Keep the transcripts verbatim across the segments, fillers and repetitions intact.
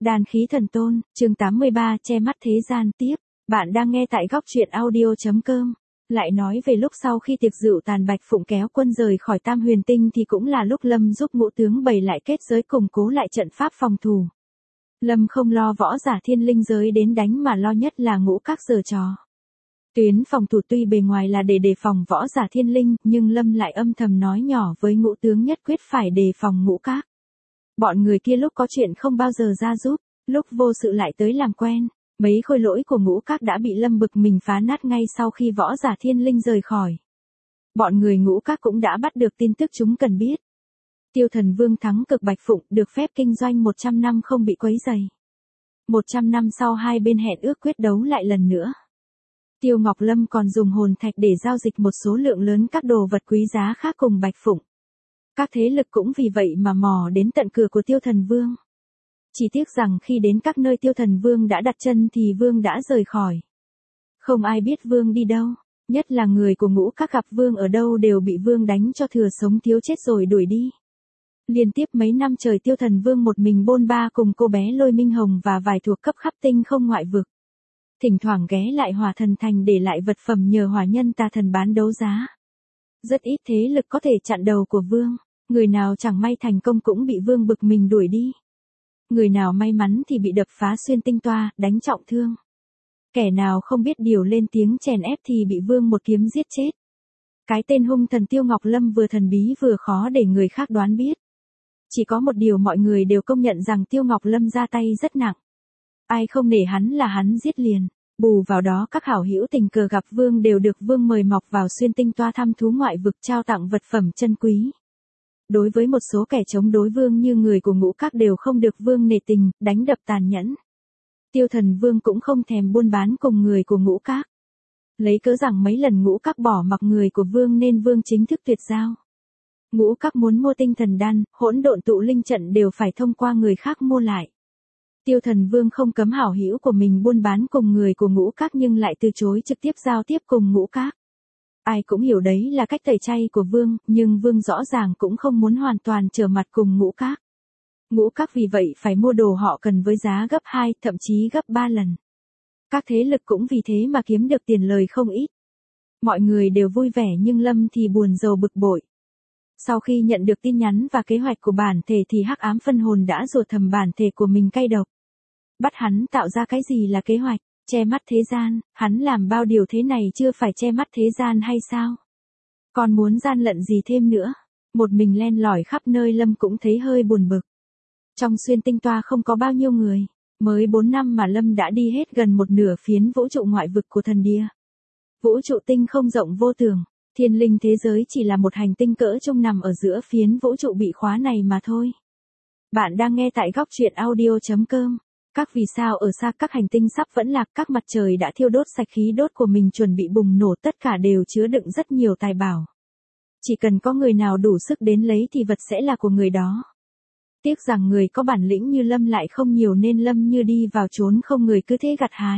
Đan khí thần tôn, chương tám mươi ba, che mắt thế gian tiếp. Bạn đang nghe tại góc truyện audio.com. Lại nói về lúc sau khi tiệc rượu tàn, Bạch Phụng kéo quân rời khỏi Tam Huyền Tinh thì cũng là lúc Lâm giúp ngũ tướng bày lại kết giới củng cố lại trận pháp phòng thủ. Lâm không lo võ giả thiên linh giới đến đánh mà lo nhất là ngũ các giở trò. Tuyến phòng thủ tuy bề ngoài là để đề phòng võ giả thiên linh, nhưng Lâm lại âm thầm nói nhỏ với ngũ tướng nhất quyết phải đề phòng ngũ các. Bọn người kia lúc có chuyện không bao giờ ra giúp, lúc vô sự lại tới làm quen. Mấy khôi lỗi của ngũ các đã bị Lâm bực mình phá nát ngay sau khi võ giả thiên linh rời khỏi. Bọn người ngũ các cũng đã bắt được tin tức chúng cần biết. Tiêu Thần Vương thắng cực Bạch Phụng, được phép kinh doanh một trăm năm không bị quấy rầy. một trăm năm sau hai bên hẹn ước quyết đấu lại lần nữa. Tiêu Ngọc Lâm còn dùng hồn thạch để giao dịch một số lượng lớn các đồ vật quý giá khác cùng Bạch Phụng. Các thế lực cũng vì vậy mà mò đến tận cửa của Tiêu Thần Vương. Chỉ tiếc rằng khi đến các nơi Tiêu Thần Vương đã đặt chân thì Vương đã rời khỏi. Không ai biết Vương đi đâu, nhất là người của ngũ các gặp Vương ở đâu đều bị Vương đánh cho thừa sống thiếu chết rồi đuổi đi. Liên tiếp mấy năm trời Tiêu Thần Vương một mình bôn ba cùng cô bé Lôi Minh Hồng và vài thuộc cấp khắp tinh không ngoại vực. Thỉnh thoảng ghé lại Hỏa Thần Thành để lại vật phẩm nhờ hỏa nhân tà thần bán đấu giá. Rất ít thế lực có thể chặn đầu của Vương, người nào chẳng may thành công cũng bị Vương bực mình đuổi đi. Người nào may mắn thì bị đập phá xuyên tinh toa, đánh trọng thương. Kẻ nào không biết điều lên tiếng chèn ép thì bị Vương một kiếm giết chết. Cái tên hung thần Tiêu Ngọc Lâm vừa thần bí vừa khó để người khác đoán biết. Chỉ có một điều mọi người đều công nhận rằng Tiêu Ngọc Lâm ra tay rất nặng. Ai không nể hắn là hắn giết liền. Bù vào đó các hảo hữu tình cờ gặp Vương đều được Vương mời mọc vào xuyên tinh toa thăm thú ngoại vực, trao tặng vật phẩm chân quý. Đối với một số kẻ chống đối Vương như người của ngũ các đều không được Vương nể tình, đánh đập tàn nhẫn. Tiêu Thần Vương cũng không thèm buôn bán cùng người của ngũ các. Lấy cớ rằng mấy lần ngũ các bỏ mặc người của Vương nên Vương chính thức tuyệt giao. Ngũ các muốn mua tinh thần đan, hỗn độn tụ linh trận đều phải thông qua người khác mua lại. Tiêu Thần Vương không cấm hảo hữu của mình buôn bán cùng người của ngũ các nhưng lại từ chối trực tiếp giao tiếp cùng ngũ các. Ai cũng hiểu đấy là cách tẩy chay của Vương, nhưng Vương rõ ràng cũng không muốn hoàn toàn trở mặt cùng ngũ các. Ngũ các vì vậy phải mua đồ họ cần với giá gấp hai, thậm chí gấp ba lần. Các thế lực cũng vì thế mà kiếm được tiền lời không ít. Mọi người đều vui vẻ nhưng Lâm thì buồn rầu bực bội. Sau khi nhận được tin nhắn và kế hoạch của bản thể thì hắc ám phân hồn đã rủa thầm bản thể của mình cay độc. Bắt hắn tạo ra cái gì là kế hoạch, che mắt thế gian, hắn làm bao điều thế này chưa phải che mắt thế gian hay sao? Còn muốn gian lận gì thêm nữa? Một mình len lỏi khắp nơi Lâm cũng thấy hơi buồn bực. Trong xuyên tinh toa không có bao nhiêu người, mới bốn năm mà Lâm đã đi hết gần một nửa phiến vũ trụ ngoại vực của thần địa. Vũ trụ tinh không rộng vô tường. Thiên linh thế giới chỉ là một hành tinh cỡ trung nằm ở giữa phiến vũ trụ bị khóa này mà thôi. Bạn đang nghe tại góc truyện audio.com. Các vì sao ở xa các hành tinh sắp vẫn lạc, các mặt trời đã thiêu đốt sạch khí đốt của mình chuẩn bị bùng nổ, tất cả đều chứa đựng rất nhiều tài bảo. Chỉ cần có người nào đủ sức đến lấy thì vật sẽ là của người đó. Tiếc rằng người có bản lĩnh như Lâm lại không nhiều nên Lâm như đi vào chốn không người cứ thế gặt hái.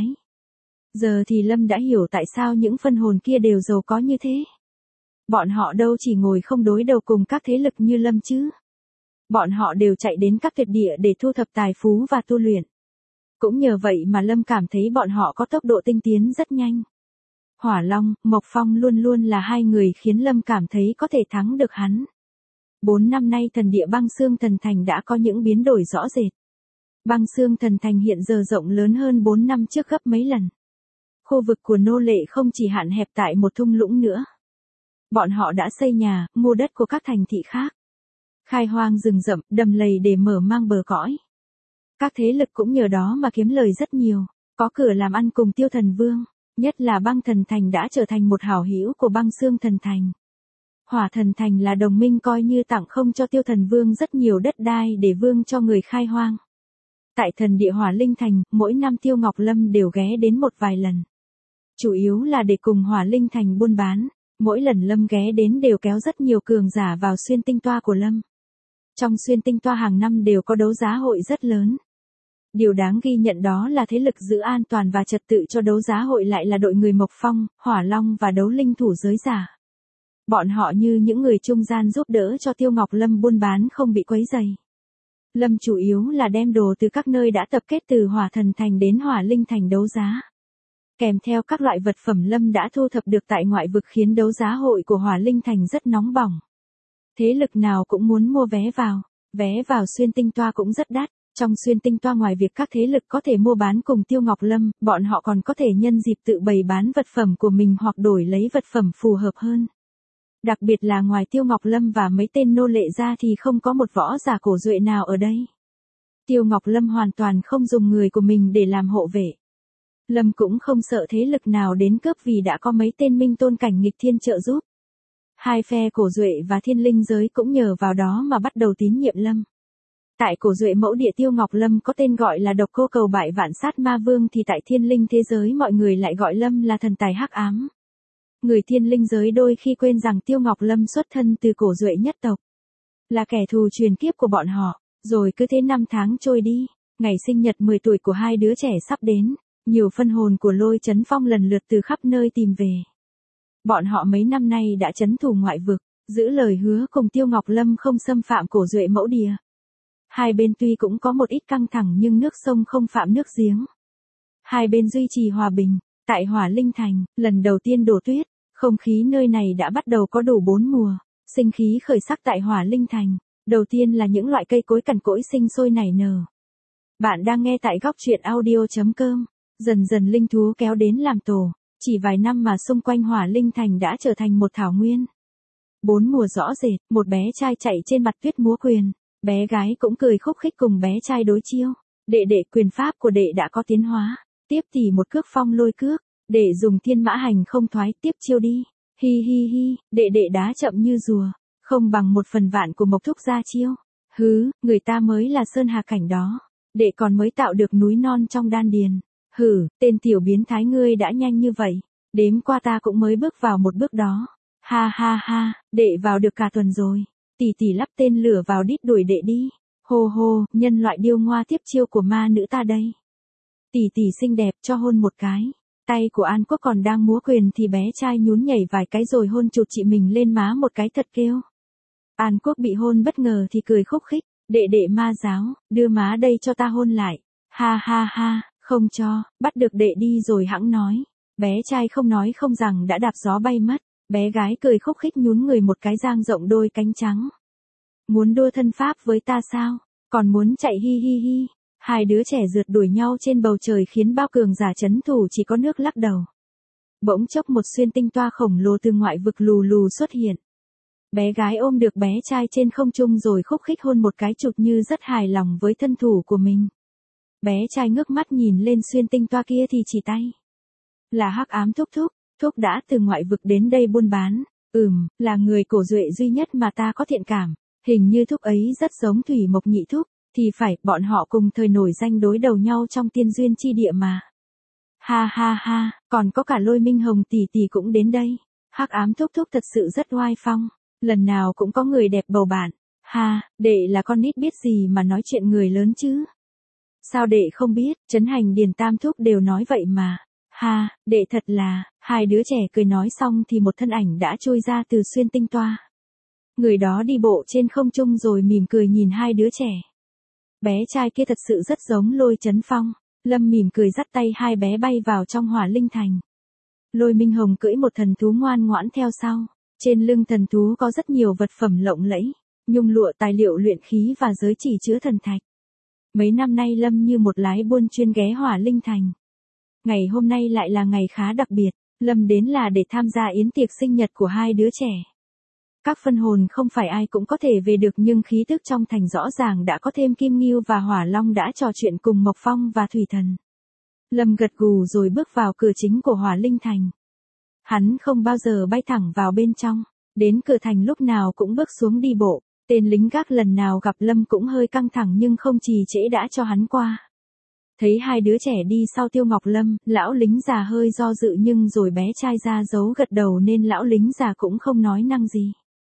Giờ thì Lâm đã hiểu tại sao những phân hồn kia đều giàu có như thế. Bọn họ đâu chỉ ngồi không đối đầu cùng các thế lực như Lâm chứ. Bọn họ đều chạy đến các tuyệt địa để thu thập tài phú và tu luyện. Cũng nhờ vậy mà Lâm cảm thấy bọn họ có tốc độ tinh tiến rất nhanh. Hỏa Long, Mộc Phong luôn luôn là hai người khiến Lâm cảm thấy có thể thắng được hắn. Bốn năm nay thần địa Băng Xương Thần Thành đã có những biến đổi rõ rệt. Băng Xương Thần Thành hiện giờ rộng lớn hơn bốn năm trước gấp mấy lần. Khu vực của nô lệ không chỉ hạn hẹp tại một thung lũng nữa. Bọn họ đã xây nhà, mua đất của các thành thị khác. Khai hoang rừng rậm, đầm lầy để mở mang bờ cõi. Các thế lực cũng nhờ đó mà kiếm lời rất nhiều, có cửa làm ăn cùng Tiêu Thần Vương, nhất là Băng Thần Thành đã trở thành một hảo hữu của Băng Xương Thần Thành. Hỏa Thần Thành là đồng minh coi như tặng không cho Tiêu Thần Vương rất nhiều đất đai để Vương cho người khai hoang. Tại thần địa Hỏa Linh Thành, mỗi năm Tiêu Ngọc Lâm đều ghé đến một vài lần. Chủ yếu là để cùng Hỏa Linh Thành buôn bán. Mỗi lần Lâm ghé đến đều kéo rất nhiều cường giả vào xuyên tinh toa của Lâm. Trong xuyên tinh toa hàng năm đều có đấu giá hội rất lớn. Điều đáng ghi nhận đó là thế lực giữ an toàn và trật tự cho đấu giá hội lại là đội người Mộc Phong, Hỏa Long và đấu linh thủ giới giả. Bọn họ như những người trung gian giúp đỡ cho Tiêu Ngọc Lâm buôn bán không bị quấy rầy. Lâm chủ yếu là đem đồ từ các nơi đã tập kết từ Hỏa Thần Thành đến Hỏa Linh Thành đấu giá. Kèm theo các loại vật phẩm Lâm đã thu thập được tại ngoại vực khiến đấu giá hội của Hỏa Linh Thành rất nóng bỏng. Thế lực nào cũng muốn mua vé vào, vé vào xuyên tinh toa cũng rất đắt. Trong xuyên tinh toa ngoài việc các thế lực có thể mua bán cùng Tiêu Ngọc Lâm, bọn họ còn có thể nhân dịp tự bày bán vật phẩm của mình hoặc đổi lấy vật phẩm phù hợp hơn. Đặc biệt là ngoài Tiêu Ngọc Lâm và mấy tên nô lệ ra thì không có một võ giả cổ duệ nào ở đây. Tiêu Ngọc Lâm hoàn toàn không dùng người của mình để làm hộ vệ. Lâm cũng không sợ thế lực nào đến cướp vì đã có mấy tên minh tôn cảnh nghịch thiên trợ giúp. Hai phe cổ duệ và thiên linh giới cũng nhờ vào đó mà bắt đầu tín nhiệm Lâm. Tại cổ duệ mẫu địa Tiêu Ngọc Lâm có tên gọi là độc cô cầu bại vạn sát ma vương thì tại thiên linh thế giới mọi người lại gọi Lâm là thần tài hắc ám. Người thiên linh giới đôi khi quên rằng Tiêu Ngọc Lâm xuất thân từ cổ duệ nhất tộc. Là kẻ thù truyền kiếp của bọn họ, rồi cứ thế năm tháng trôi đi, ngày sinh nhật mười tuổi của hai đứa trẻ sắp đến, nhiều phân hồn của Lôi Chấn Phong lần lượt từ khắp nơi tìm về. Bọn họ mấy năm nay đã trấn thủ ngoại vực, giữ lời hứa cùng Tiêu Ngọc Lâm không xâm phạm cổ duệ mẫu địa. Hai bên tuy cũng có một ít căng thẳng nhưng nước sông không phạm nước giếng. Hai bên duy trì hòa bình, tại Hỏa Linh Thành, lần đầu tiên đổ tuyết, không khí nơi này đã bắt đầu có đủ bốn mùa, sinh khí khởi sắc tại Hỏa Linh Thành. Đầu tiên là những loại cây cối cằn cỗi sinh sôi nảy nở. Bạn đang nghe tại góc truyện audio chấm com, dần dần linh thú kéo đến làm tổ, chỉ vài năm mà xung quanh Hỏa Linh Thành đã trở thành một thảo nguyên. Bốn mùa rõ rệt, một bé trai chạy trên mặt tuyết múa quyền. Bé gái cũng cười khúc khích cùng bé trai đối chiêu. Đệ đệ quyền pháp của đệ đã có tiến hóa. Tiếp thì một cước phong lôi cước. Để dùng thiên mã hành không thoái tiếp chiêu đi. Hi hi hi, đệ đệ đá chậm như rùa. Không bằng một phần vạn của Mộc Thúc ra chiêu. Hứ, người ta mới là sơn hà cảnh đó. Đệ còn mới tạo được núi non trong đan điền. Hử, tên tiểu biến thái ngươi đã nhanh như vậy. Đếm qua ta cũng mới bước vào một bước đó. Ha ha ha, đệ vào được cả tuần rồi. Tỷ tỷ lắp tên lửa vào đít đuổi đệ đi. Hô hô, nhân loại điêu ngoa tiếp chiêu của ma nữ ta đây. Tỷ tỷ xinh đẹp cho hôn một cái. Tay của An Quốc còn đang múa quyền thì bé trai nhún nhảy vài cái rồi hôn chụt chị mình lên má một cái thật kêu. An Quốc bị hôn bất ngờ thì cười khúc khích. Đệ đệ ma giáo, đưa má đây cho ta hôn lại. Ha ha ha, không cho, bắt được đệ đi rồi hẵng nói. Bé trai không nói không rằng đã đạp gió bay mất. Bé gái cười khúc khích nhún người một cái dang rộng đôi cánh trắng. Muốn đua thân pháp với ta sao? Còn muốn chạy hi hi hi. Hai đứa trẻ rượt đuổi nhau trên bầu trời khiến bao cường giả chấn thủ chỉ có nước lắc đầu. Bỗng chốc một xuyên tinh toa khổng lồ từ ngoại vực lù lù xuất hiện. Bé gái ôm được bé trai trên không trung rồi khúc khích hôn một cái chụp như rất hài lòng với thân thủ của mình. Bé trai ngước mắt nhìn lên xuyên tinh toa kia thì chỉ tay. Là hắc ám thúc thúc. Thúc đã từ ngoại vực đến đây buôn bán. Ừm, là người cổ duệ duy nhất mà ta có thiện cảm. Hình như thúc ấy rất giống Thủy Mộc nhị thúc. Thì phải, bọn họ cùng thời nổi danh đối đầu nhau trong tiên duyên chi địa mà. Ha ha ha, còn có cả Lôi Minh Hồng tỷ tỷ cũng đến đây. Hắc ám thúc thúc thật sự rất oai phong. Lần nào cũng có người đẹp bầu bạn. Ha, đệ là con nít biết gì mà nói chuyện người lớn chứ. Sao đệ không biết, Trấn Hành Điền Tam thúc đều nói vậy mà. Ha, đệ thật là, hai đứa trẻ cười nói xong thì một thân ảnh đã trôi ra từ xuyên tinh toa. Người đó đi bộ trên không trung rồi mỉm cười nhìn hai đứa trẻ. Bé trai kia thật sự rất giống Lôi Chấn Phong. Lâm mỉm cười dắt tay hai bé bay vào trong Hỏa Linh Thành. Lôi Minh Hồng cưỡi một thần thú ngoan ngoãn theo sau. Trên lưng thần thú có rất nhiều vật phẩm lộng lẫy, nhung lụa tài liệu luyện khí và giới chỉ chứa thần thạch. Mấy năm nay Lâm như một lái buôn chuyên ghé Hỏa Linh Thành. Ngày hôm nay lại là ngày khá đặc biệt, Lâm đến là để tham gia yến tiệc sinh nhật của hai đứa trẻ. Các phân hồn không phải ai cũng có thể về được nhưng khí tức trong thành rõ ràng đã có thêm Kim Ngưu và Hỏa Long đã trò chuyện cùng Mộc Phong và Thủy Thần. Lâm gật gù rồi bước vào cửa chính của Hỏa Linh Thành. Hắn không bao giờ bay thẳng vào bên trong, đến cửa thành lúc nào cũng bước xuống đi bộ. Tên lính gác lần nào gặp Lâm cũng hơi căng thẳng nhưng không trì trễ đã cho hắn qua. Thấy hai đứa trẻ đi sau Tiêu Ngọc Lâm, lão lính già hơi do dự nhưng rồi bé trai ra giấu gật đầu nên lão lính già cũng không nói năng gì.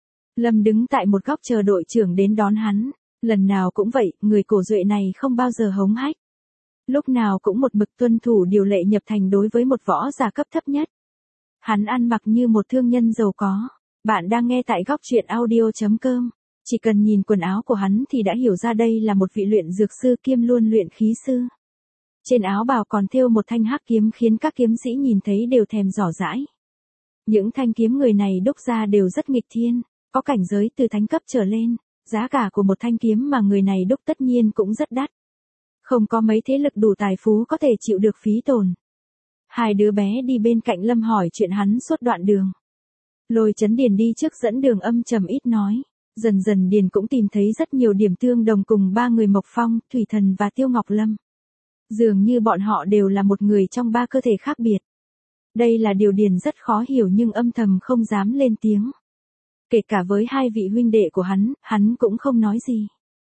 Lâm đứng tại một góc chờ đội trưởng đến đón hắn. Lần nào cũng vậy, người cổ duệ này không bao giờ hống hách. Lúc nào cũng một mực tuân thủ điều lệ nhập thành đối với một võ giả cấp thấp nhất. Hắn ăn mặc như một thương nhân giàu có. Bạn đang nghe tại góc truyện audio chấm com. Chỉ cần nhìn quần áo của hắn thì đã hiểu ra đây là một vị luyện dược sư kiêm luôn luyện khí sư. Trên áo bào còn thêu một thanh hắc kiếm khiến các kiếm sĩ nhìn thấy đều thèm rỏ rãi. Những thanh kiếm người này đúc ra đều rất nghịch thiên, có cảnh giới từ thánh cấp trở lên, giá cả của một thanh kiếm mà người này đúc tất nhiên cũng rất đắt. Không có mấy thế lực đủ tài phú có thể chịu được phí tổn. Hai đứa bé đi bên cạnh Lâm hỏi chuyện hắn suốt đoạn đường. Lôi Chấn Điền đi trước dẫn đường âm trầm ít nói. Dần dần Điền cũng tìm thấy rất nhiều điểm tương đồng cùng ba người Mộc Phong, Thủy Thần và Tiêu Ngọc Lâm. Dường như bọn họ đều là một người trong ba cơ thể khác biệt. Đây là điều Điền rất khó hiểu nhưng âm thầm không dám lên tiếng. Kể cả với hai vị huynh đệ của hắn, hắn cũng không nói gì.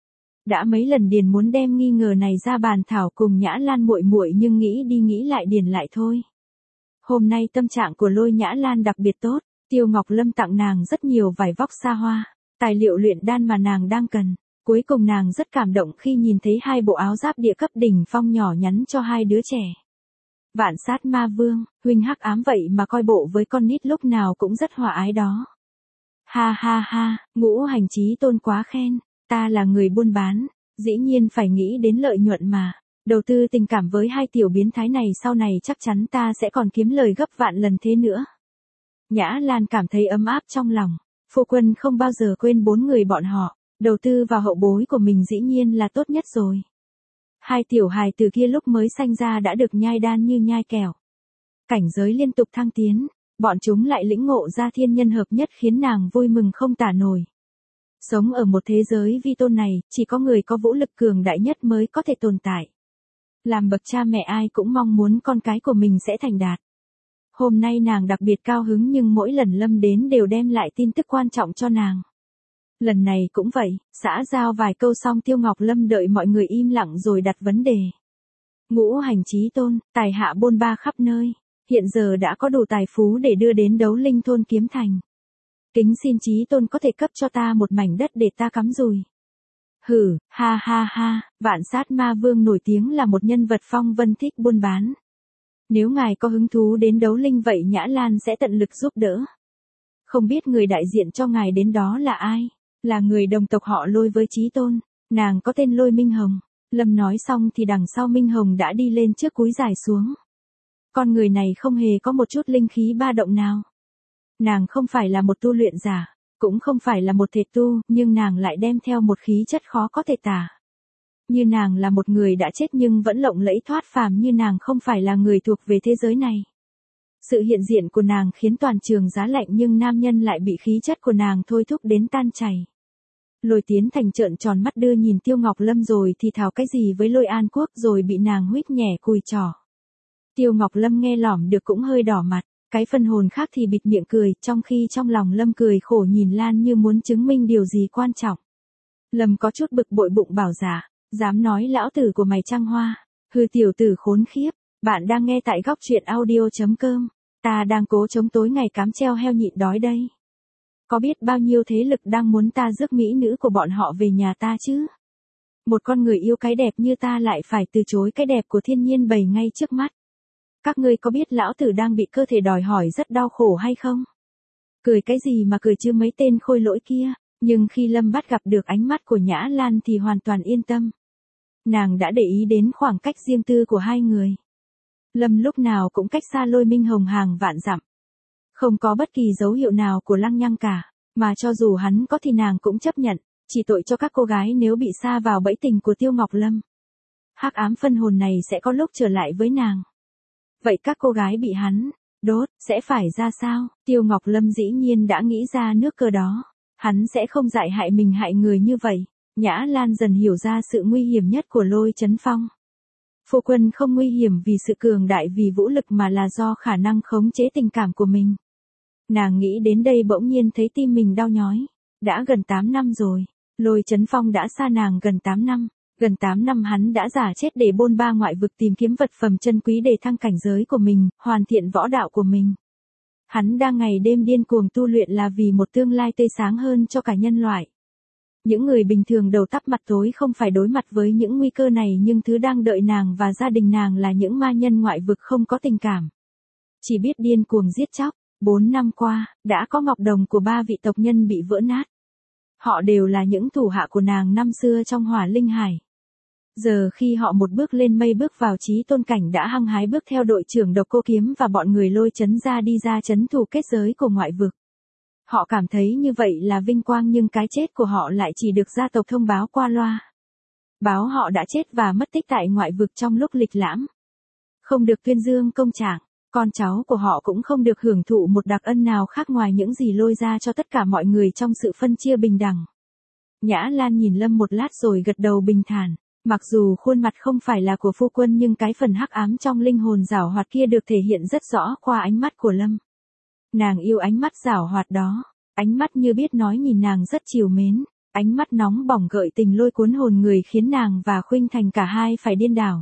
Đã mấy lần Điền muốn đem nghi ngờ này ra bàn thảo cùng Nhã Lan muội muội nhưng nghĩ đi nghĩ lại Điền lại thôi. Hôm nay tâm trạng của Lôi Nhã Lan đặc biệt tốt, Tiêu Ngọc Lâm tặng nàng rất nhiều vải vóc xa hoa, tài liệu luyện đan mà nàng đang cần. Cuối cùng nàng rất cảm động khi nhìn thấy hai bộ áo giáp địa cấp đỉnh phong nhỏ nhắn cho hai đứa trẻ. Vạn Sát Ma Vương, huynh hắc ám vậy mà coi bộ với con nít lúc nào cũng rất hòa ái đó. Ha ha ha, Ngũ Hành Chí Tôn quá khen, ta là người buôn bán, dĩ nhiên phải nghĩ đến lợi nhuận mà. Đầu tư tình cảm với hai tiểu biến thái này sau này chắc chắn ta sẽ còn kiếm lời gấp vạn lần thế nữa. Nhã Lan cảm thấy ấm áp trong lòng, phu quân không bao giờ quên bốn người bọn họ, đầu tư vào hậu bối của mình dĩ nhiên là tốt nhất rồi. Hai tiểu hài từ kia lúc mới sanh ra đã được nhai đan như nhai kẹo. Cảnh giới liên tục thăng tiến, bọn chúng lại lĩnh ngộ ra thiên nhân hợp nhất khiến nàng vui mừng không tả nổi. Sống ở một thế giới vi tôn này, chỉ có người có vũ lực cường đại nhất mới có thể tồn tại. Làm bậc cha mẹ ai cũng mong muốn con cái của mình sẽ thành đạt. Hôm nay nàng đặc biệt cao hứng nhưng mỗi lần Lâm đến đều đem lại tin tức quan trọng cho nàng. Lần này cũng vậy, xã giao vài câu xong Tiêu Ngọc Lâm đợi mọi người im lặng rồi đặt vấn đề. Ngũ Hành Chí Tôn, tài hạ bôn ba khắp nơi, hiện giờ đã có đủ tài phú để đưa đến Đấu Linh thôn Kiếm Thành. Kính xin Chí Tôn có thể cấp cho ta một mảnh đất để ta cắm dùi. Hử, ha ha ha, Vạn Sát Ma Vương nổi tiếng là một nhân vật phong vân thích buôn bán. Nếu ngài có hứng thú đến Đấu Linh vậy Nhã Lan sẽ tận lực giúp đỡ. Không biết người đại diện cho ngài đến đó là ai? Là người đồng tộc họ Lôi với Chí Tôn, nàng có tên Lôi Minh Hồng. Lâm nói xong thì đằng sau Minh Hồng đã đi lên trước cúi dài xuống. Con người này không hề có một chút linh khí ba động nào. Nàng không phải là một tu luyện giả, cũng không phải là một thể tu, nhưng nàng lại đem theo một khí chất khó có thể tả. Như nàng là một người đã chết nhưng vẫn lộng lẫy thoát phàm, như nàng không phải là người thuộc về thế giới này. Sự hiện diện của nàng khiến toàn trường giá lạnh nhưng nam nhân lại bị khí chất của nàng thôi thúc đến tan chảy. Lôi Tiến Thành trợn tròn mắt đưa nhìn Tiêu Ngọc Lâm rồi thì thào cái gì với Lôi An Quốc rồi bị nàng huýt nhẹ cùi trỏ. Tiêu Ngọc Lâm nghe lỏm được cũng hơi đỏ mặt, cái phân hồn khác thì bịt miệng cười, trong khi trong lòng Lâm cười khổ nhìn Lan như muốn chứng minh điều gì quan trọng. Lâm có chút bực bội bụng bảo giả, dám nói lão tử của mày trăng hoa, hư tiểu tử khốn khiếp, bạn đang nghe tại góc truyện audio chấm com, ta đang cố chống tối ngày cám treo heo nhịn đói đây. Có biết bao nhiêu thế lực đang muốn ta rước mỹ nữ của bọn họ về nhà ta chứ? Một con người yêu cái đẹp như ta lại phải từ chối cái đẹp của thiên nhiên bày ngay trước mắt. Các ngươi có biết lão tử đang bị cơ thể đòi hỏi rất đau khổ hay không? Cười cái gì mà cười chứ mấy tên khôi lỗi kia, nhưng khi Lâm bắt gặp được ánh mắt của Nhã Lan thì hoàn toàn yên tâm. Nàng đã để ý đến khoảng cách riêng tư của hai người. Lâm lúc nào cũng cách xa Lôi Minh Hồng hàng vạn dặm. Không có bất kỳ dấu hiệu nào của lăng nhăng cả, mà cho dù hắn có thì nàng cũng chấp nhận, chỉ tội cho các cô gái nếu bị sa vào bẫy tình của Tiêu Ngọc Lâm. Hắc ám phân hồn này sẽ có lúc trở lại với nàng. Vậy các cô gái bị hắn đốt sẽ phải ra sao? Tiêu Ngọc Lâm dĩ nhiên đã nghĩ ra nước cờ đó. Hắn sẽ không dại hại mình hại người như vậy. Nhã Lan dần hiểu ra sự nguy hiểm nhất của Lôi Chấn Phong. Phu quân không nguy hiểm vì sự cường đại vì vũ lực mà là do khả năng khống chế tình cảm của mình. Nàng nghĩ đến đây bỗng nhiên thấy tim mình đau nhói. Đã gần tám năm rồi. Lôi Chấn Phong đã xa nàng gần tám năm. Gần tám năm hắn đã giả chết để bôn ba ngoại vực tìm kiếm vật phẩm chân quý để thăng cảnh giới của mình, hoàn thiện võ đạo của mình. Hắn đang ngày đêm điên cuồng tu luyện là vì một tương lai tươi sáng hơn cho cả nhân loại. Những người bình thường đầu tắp mặt tối không phải đối mặt với những nguy cơ này, nhưng thứ đang đợi nàng và gia đình nàng là những ma nhân ngoại vực không có tình cảm. Chỉ biết điên cuồng giết chóc. Bốn năm qua, đã có ngọc đồng của ba vị tộc nhân bị vỡ nát. Họ đều là những thủ hạ của nàng năm xưa trong Hỏa Linh Hải. Giờ khi họ một bước lên mây bước vào chí tôn cảnh đã hăng hái bước theo đội trưởng Độc Cô Kiếm và bọn người Lôi Chấn ra đi ra trấn thủ kết giới của ngoại vực. Họ cảm thấy như vậy là vinh quang nhưng cái chết của họ lại chỉ được gia tộc thông báo qua loa. Báo họ đã chết và mất tích tại ngoại vực trong lúc lịch lãm. Không được tuyên dương công trạng, con cháu của họ cũng không được hưởng thụ một đặc ân nào khác ngoài những gì Lôi ra cho tất cả mọi người trong sự phân chia bình đẳng. Nhã Lan nhìn Lâm một lát rồi gật đầu bình thản. Mặc dù khuôn mặt không phải là của phu quân nhưng cái phần hắc ám trong linh hồn giảo hoạt kia được thể hiện rất rõ qua ánh mắt của Lâm. Nàng yêu ánh mắt giảo hoạt đó, ánh mắt như biết nói nhìn nàng rất trìu mến, ánh mắt nóng bỏng gợi tình lôi cuốn hồn người khiến nàng và Khuynh Thành cả hai phải điên đảo.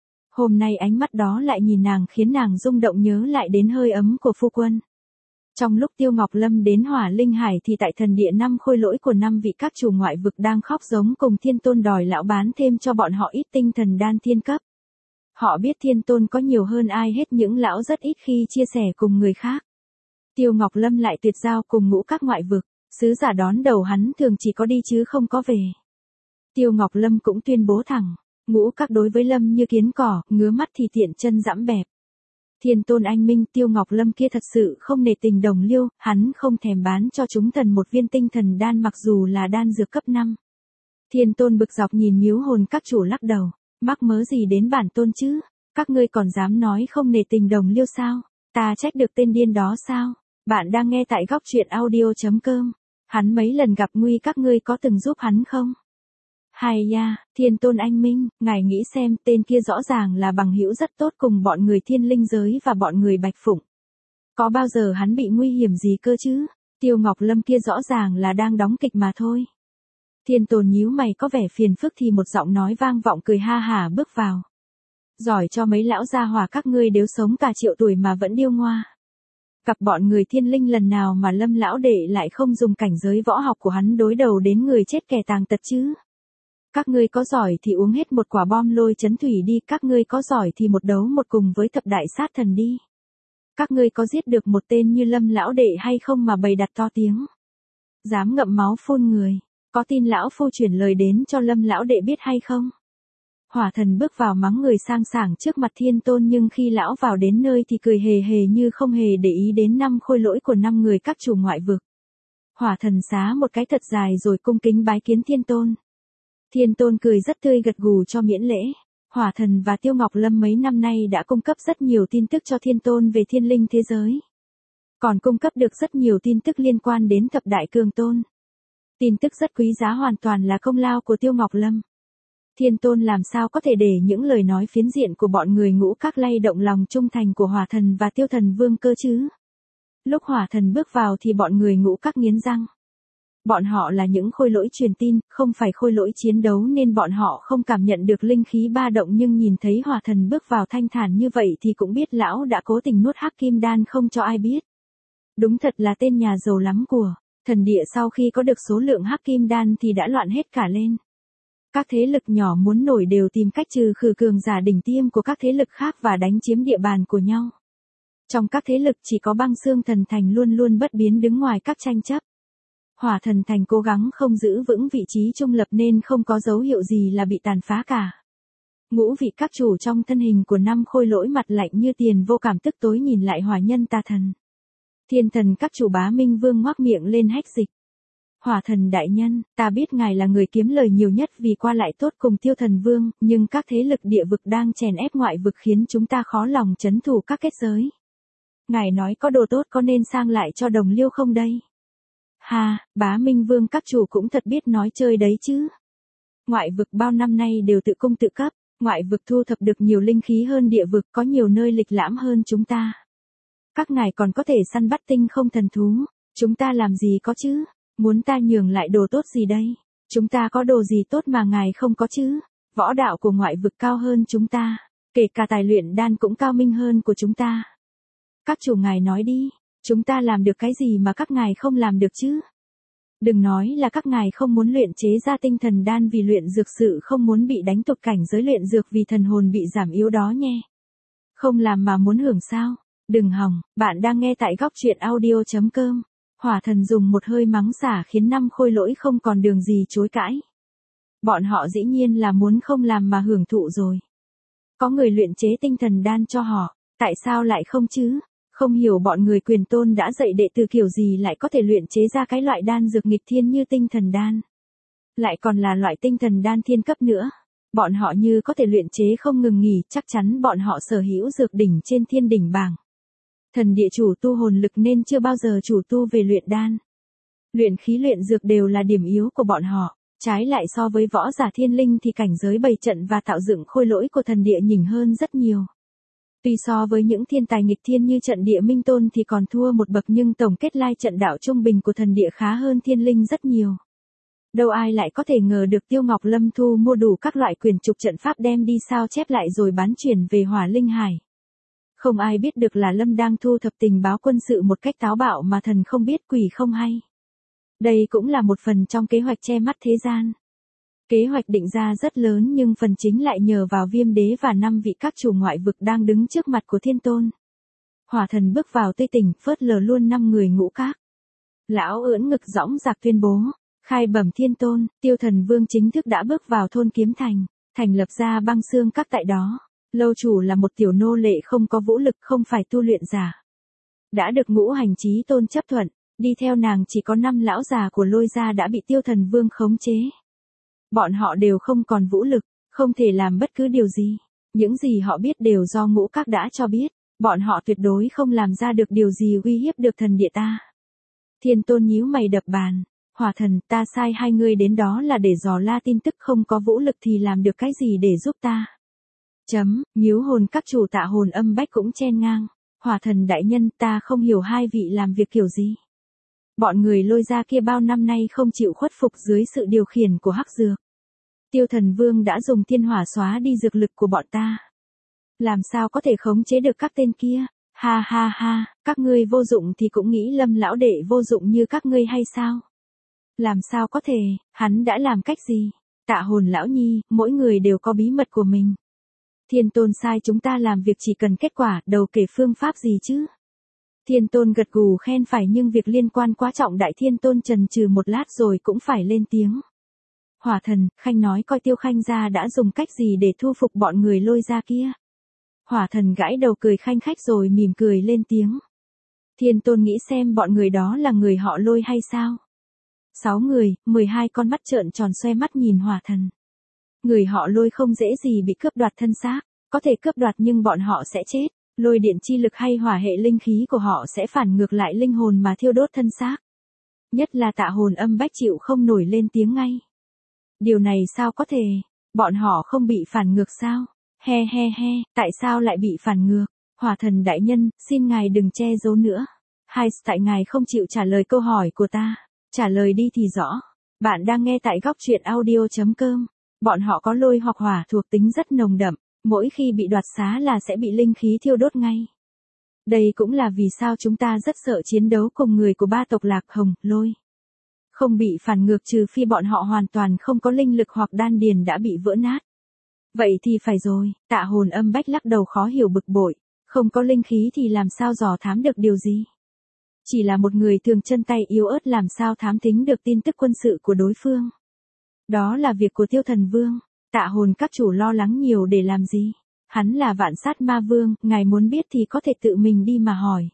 Hôm nay ánh mắt đó lại nhìn nàng khiến nàng rung động nhớ lại đến hơi ấm của phu quân. Trong lúc Tiêu Ngọc Lâm đến Hỏa Linh Hải thì tại thần địa năm khôi lỗi của năm vị các chủ ngoại vực đang khóc giống cùng Thiên Tôn đòi lão bán thêm cho bọn họ ít tinh thần đan thiên cấp. Họ biết Thiên Tôn có nhiều hơn ai hết những lão rất ít khi chia sẻ cùng người khác. Tiêu Ngọc Lâm lại tuyệt giao cùng ngũ các ngoại vực, sứ giả đón đầu hắn thường chỉ có đi chứ không có về. Tiêu Ngọc Lâm cũng tuyên bố thẳng, ngũ các đối với Lâm như kiến cỏ, ngứa mắt thì tiện chân dẫm bẹp. Thiên Tôn anh minh Tiêu Ngọc Lâm kia thật sự không nể tình đồng liêu, hắn không thèm bán cho chúng thần một viên tinh thần đan mặc dù là đan dược cấp năm. Thiên Tôn bực dọc nhìn miếu hồn các chủ lắc đầu, mắc mớ gì đến bản tôn chứ, các ngươi còn dám nói không nể tình đồng liêu sao, ta trách được tên điên đó sao, bạn đang nghe tại góc truyện audio.com, hắn mấy lần gặp nguy các ngươi có từng giúp hắn không? Hay ya, Thiên Tôn anh minh, ngài nghĩ xem tên kia rõ ràng là bằng hữu rất tốt cùng bọn người thiên linh giới và bọn người Bạch Phụng. Có bao giờ hắn bị nguy hiểm gì cơ chứ? Tiêu Ngọc Lâm kia rõ ràng là đang đóng kịch mà thôi. Thiên Tôn nhíu mày có vẻ phiền phức thì một giọng nói vang vọng cười ha hả bước vào. Giỏi cho mấy lão gia hỏa các ngươi đều sống cả triệu tuổi mà vẫn điêu ngoa. Gặp bọn người thiên linh lần nào mà Lâm lão đệ lại không dùng cảnh giới võ học của hắn đối đầu đến người chết kẻ tàng tật chứ? Các ngươi có giỏi thì uống hết một quả bom lôi chấn thủy đi, các ngươi có giỏi thì một đấu một cùng với thập đại sát thần đi. Các ngươi có giết được một tên như Lâm lão đệ hay không mà bày đặt to tiếng? Dám ngậm máu phun người, có tin lão phu chuyển lời đến cho Lâm lão đệ biết hay không? Hỏa Thần bước vào mắng người sang sảng trước mặt Thiên Tôn nhưng khi lão vào đến nơi thì cười hề hề như không hề để ý đến năm khôi lỗi của năm người các chủ ngoại vực. Hỏa Thần xá một cái thật dài rồi cung kính bái kiến Thiên Tôn. Thiên Tôn cười rất tươi gật gù cho miễn lễ. Hỏa Thần và Tiêu Ngọc Lâm mấy năm nay đã cung cấp rất nhiều tin tức cho Thiên Tôn về thiên linh thế giới. Còn cung cấp được rất nhiều tin tức liên quan đến thập đại cường tôn. Tin tức rất quý giá hoàn toàn là công lao của Tiêu Ngọc Lâm. Thiên Tôn làm sao có thể để những lời nói phiến diện của bọn người ngũ các lay động lòng trung thành của Hỏa Thần và Tiêu Thần Vương cơ chứ? Lúc Hỏa Thần bước vào thì bọn người ngũ các nghiến răng. Bọn họ là những khôi lỗi truyền tin, không phải khôi lỗi chiến đấu nên bọn họ không cảm nhận được linh khí ba động nhưng nhìn thấy Hỏa Thần bước vào thanh thản như vậy thì cũng biết lão đã cố tình nuốt hắc kim đan không cho ai biết. Đúng thật là tên nhà giàu lắm của, thần địa sau khi có được số lượng hắc kim đan thì đã loạn hết cả lên. Các thế lực nhỏ muốn nổi đều tìm cách trừ khử cường giả đỉnh tiêm của các thế lực khác và đánh chiếm địa bàn của nhau. Trong các thế lực chỉ có Băng Xương Thần Thành luôn luôn bất biến đứng ngoài các tranh chấp. Hỏa Thần Thành cố gắng không giữ vững vị trí trung lập nên không có dấu hiệu gì là bị tàn phá cả. Ngũ vị các chủ trong thân hình của năm khôi lỗi mặt lạnh như tiền vô cảm tức tối nhìn lại Hỏa Nhân Tà Thần. Thiên Thần các chủ Bá Minh Vương ngoác miệng lên hách dịch. Hỏa Thần đại nhân, ta biết ngài là người kiếm lời nhiều nhất vì qua lại tốt cùng Tiêu Thần Vương, nhưng các thế lực địa vực đang chèn ép ngoại vực khiến chúng ta khó lòng trấn thủ các kết giới. Ngài nói có đồ tốt có nên sang lại cho đồng liêu không đây? Ha, Bá Minh Vương các chủ cũng thật biết nói chơi đấy chứ. Ngoại vực bao năm nay đều tự cung tự cấp, ngoại vực thu thập được nhiều linh khí hơn địa vực, có nhiều nơi lịch lãm hơn chúng ta. Các ngài còn có thể săn bắt tinh không thần thú, chúng ta làm gì có chứ? Muốn ta nhường lại đồ tốt gì đây? Chúng ta có đồ gì tốt mà ngài không có chứ? Võ đạo của ngoại vực cao hơn chúng ta, kể cả tài luyện đan cũng cao minh hơn của chúng ta. Các chủ ngài nói đi, chúng ta làm được cái gì mà các ngài không làm được chứ? Đừng nói là các ngài không muốn luyện chế ra tinh thần đan vì luyện dược sự không muốn bị đánh tụt cảnh giới luyện dược vì thần hồn bị giảm yếu đó nhé. Không làm mà muốn hưởng sao? Đừng hòng, bạn đang nghe tại góc truyện audio chấm com. Hỏa thần dùng một hơi mắng xả khiến năm khôi lỗi không còn đường gì chối cãi. Bọn họ dĩ nhiên là muốn không làm mà hưởng thụ rồi. Có người luyện chế tinh thần đan cho họ, tại sao lại không chứ? Không hiểu bọn người Quyền Tôn đã dạy đệ tử kiểu gì lại có thể luyện chế ra cái loại đan dược nghịch thiên như tinh thần đan. Lại còn là loại tinh thần đan thiên cấp nữa. Bọn họ như có thể luyện chế không ngừng nghỉ, chắc chắn bọn họ sở hữu dược đỉnh trên thiên đỉnh bảng. Thần địa chủ tu hồn lực nên chưa bao giờ chủ tu về luyện đan. Luyện khí luyện dược đều là điểm yếu của bọn họ. Trái lại so với võ giả thiên linh thì cảnh giới bày trận và tạo dựng khôi lỗi của thần địa nhỉnh hơn rất nhiều. Tuy so với những thiên tài nghịch thiên như trận địa Minh Tôn thì còn thua một bậc, nhưng tổng kết lai trận đạo trung bình của thần địa khá hơn thiên linh rất nhiều. Đâu ai lại có thể ngờ được Tiêu Ngọc Lâm thu mua đủ các loại quyền trục trận pháp đem đi sao chép lại rồi bán chuyển về Hỏa Linh Hải. Không ai biết được là Lâm đang thu thập tình báo quân sự một cách táo bạo mà thần không biết quỷ không hay. Đây cũng là một phần trong kế hoạch che mắt thế gian. Kế hoạch định ra rất lớn nhưng phần chính lại nhờ vào Viêm Đế và năm vị các chủ ngoại vực đang đứng trước mặt của Thiên Tôn. Hỏa thần bước vào Tây Tỉnh phớt lờ luôn năm người ngũ các. Lão ưỡn ngực dõng dạc tuyên bố, khai bẩm Thiên Tôn, Tiêu Thần Vương chính thức đã bước vào thôn Kiếm Thành, thành lập ra băng xương các tại đó. Lâu chủ là một tiểu nô lệ không có vũ lực, không phải tu luyện giả. Đã được Ngũ Hành Chí Tôn chấp thuận, đi theo nàng chỉ có năm lão già của Lôi gia đã bị Tiêu Thần Vương khống chế. Bọn họ đều không còn vũ lực, không thể làm bất cứ điều gì. Những gì họ biết đều do ngũ các đã cho biết, bọn họ tuyệt đối không làm ra được điều gì uy hiếp được thần địa ta. Thiên Tôn nhíu mày đập bàn, Hỏa thần, ta sai hai người đến đó là để dò la tin tức, không có vũ lực thì làm được cái gì để giúp ta. Chấm, Nhiễu hồn các chủ Tạ Hồn Âm Bách cũng chen ngang, Hỏa thần đại nhân, ta không hiểu hai vị làm việc kiểu gì. Bọn người Lôi gia kia bao năm nay không chịu khuất phục dưới sự điều khiển của Hắc Dược. Tiêu Thần Vương đã dùng thiên hỏa xóa đi dược lực của bọn ta. Làm sao có thể khống chế được các tên kia? Ha ha ha, các ngươi vô dụng thì cũng nghĩ Lâm lão đệ vô dụng như các ngươi hay sao? Làm sao có thể, hắn đã làm cách gì? Tạ Hồn lão nhi, mỗi người đều có bí mật của mình. Thiên Tôn sai chúng ta làm việc chỉ cần kết quả, đầu kể phương pháp gì chứ? Thiên Tôn gật gù khen phải, nhưng việc liên quan quá trọng đại Thiên Tôn chần chừ một lát rồi cũng phải lên tiếng. Hỏa thần, Khanh nói coi Tiêu Khanh gia đã dùng cách gì để thu phục bọn người Lôi gia kia. Hỏa thần gãi đầu cười khanh khách rồi mỉm cười lên tiếng. Thiên Tôn nghĩ xem bọn người đó là người họ Lôi hay sao? Sáu người, mười hai con mắt trợn tròn xoe mắt nhìn Hỏa thần. Người họ Lôi không dễ gì bị cướp đoạt thân xác, có thể cướp đoạt nhưng bọn họ sẽ chết. Lôi điện chi lực hay hỏa hệ linh khí của họ sẽ phản ngược lại linh hồn mà thiêu đốt thân xác. Nhất là Tạ Hồn Âm Bách chịu không nổi lên tiếng ngay. Điều này sao có thể, bọn họ không bị phản ngược sao? He he he, tại sao lại bị phản ngược? Hỏa thần đại nhân, xin ngài đừng che giấu nữa. Hai, tại ngài không chịu trả lời câu hỏi của ta. Trả lời đi thì rõ. Bạn đang nghe tại góc truyện audio chấm com. Bọn họ có lôi hoặc hỏa thuộc tính rất nồng đậm. Mỗi khi bị đoạt xá là sẽ bị linh khí thiêu đốt ngay. Đây cũng là vì sao chúng ta rất sợ chiến đấu cùng người của ba tộc Lạc Hồng, Lôi. Không bị phản ngược trừ phi bọn họ hoàn toàn không có linh lực hoặc đan điền đã bị vỡ nát. Vậy thì phải rồi, Tạ Hồn Âm Bách lắc đầu khó hiểu bực bội. Không có linh khí thì làm sao dò thám được điều gì? Chỉ là một người thường chân tay yếu ớt làm sao thám thính được tin tức quân sự của đối phương. Đó là việc của Tiêu Thần Vương. Tạ Hồn các chủ lo lắng nhiều để làm gì? Hắn là Vạn Sát Ma Vương, ngài muốn biết thì có thể tự mình đi mà hỏi.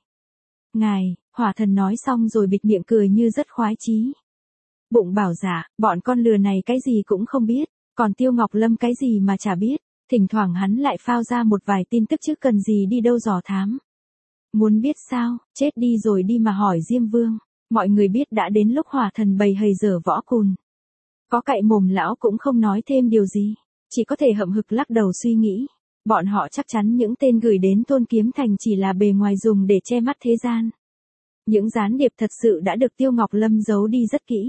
Ngài, Hỏa thần nói xong rồi bịt miệng cười như rất khoái chí. Bụng bảo dạ, bọn con lừa này cái gì cũng không biết, còn Tiêu Ngọc Lâm cái gì mà chả biết, thỉnh thoảng hắn lại phao ra một vài tin tức chứ cần gì đi đâu dò thám. Muốn biết sao, chết đi rồi đi mà hỏi Diêm Vương, mọi người biết đã đến lúc Hỏa thần bày hầy dở võ cùn. Có cậy mồm lão cũng không nói thêm điều gì, chỉ có thể hậm hực lắc đầu suy nghĩ. Bọn họ chắc chắn những tên gửi đến thôn Kiếm Thành chỉ là bề ngoài dùng để che mắt thế gian. Những gián điệp thật sự đã được Tiêu Ngọc Lâm giấu đi rất kỹ.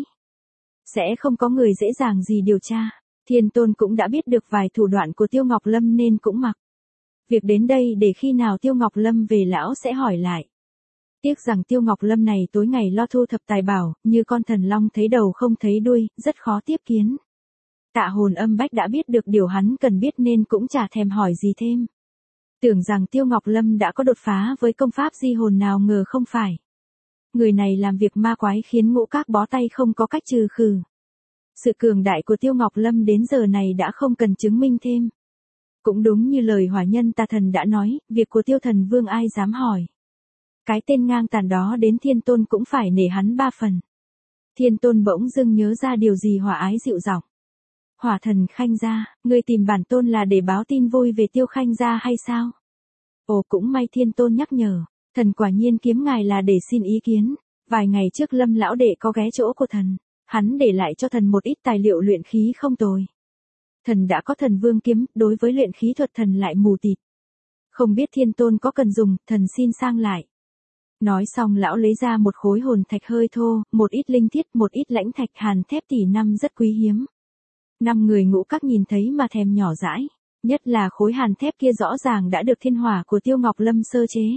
Sẽ không có người dễ dàng gì điều tra. Thiên Tôn cũng đã biết được vài thủ đoạn của Tiêu Ngọc Lâm nên cũng mặc việc đến đây để khi nào Tiêu Ngọc Lâm về lão sẽ hỏi lại. Tiếc rằng Tiêu Ngọc Lâm này tối ngày lo thu thập tài bảo, như con thần long thấy đầu không thấy đuôi, rất khó tiếp kiến. Tạ Hồn Âm Bách đã biết được điều hắn cần biết nên cũng chả thèm hỏi gì thêm. Tưởng rằng Tiêu Ngọc Lâm đã có đột phá với công pháp di hồn, nào ngờ không phải. Người này làm việc ma quái khiến ngũ các bó tay không có cách trừ khử. Sự cường đại của Tiêu Ngọc Lâm đến giờ này đã không cần chứng minh thêm. Cũng đúng như lời hỏa nhân tà thần đã nói, việc của Tiêu Thần Vương ai dám hỏi. Cái tên ngang tàn đó đến Thiên Tôn cũng phải nể hắn ba phần. Thiên Tôn bỗng dưng nhớ ra điều gì hỏa ái dịu giọng. Hỏa thần Khanh gia, ngươi tìm bản tôn là để báo tin vui về Tiêu Khanh gia hay sao? Ồ, cũng may Thiên Tôn nhắc nhở, thần quả nhiên kiếm ngài là để xin ý kiến. Vài ngày trước Lâm lão đệ có ghé chỗ của thần, hắn để lại cho thần một ít tài liệu luyện khí không tồi. Thần đã có Thần Vương kiếm, đối với luyện khí thuật thần lại mù tịt. Không biết Thiên Tôn có cần dùng, thần xin sang lại. Nói xong lão lấy ra một khối hồn thạch hơi thô, một ít linh thiết, một ít lãnh thạch hàn thép tỷ năm rất quý hiếm. Năm người ngũ các nhìn thấy mà thèm nhỏ dãi, nhất là khối hàn thép kia rõ ràng đã được thiên hỏa của Tiêu Ngọc Lâm sơ chế.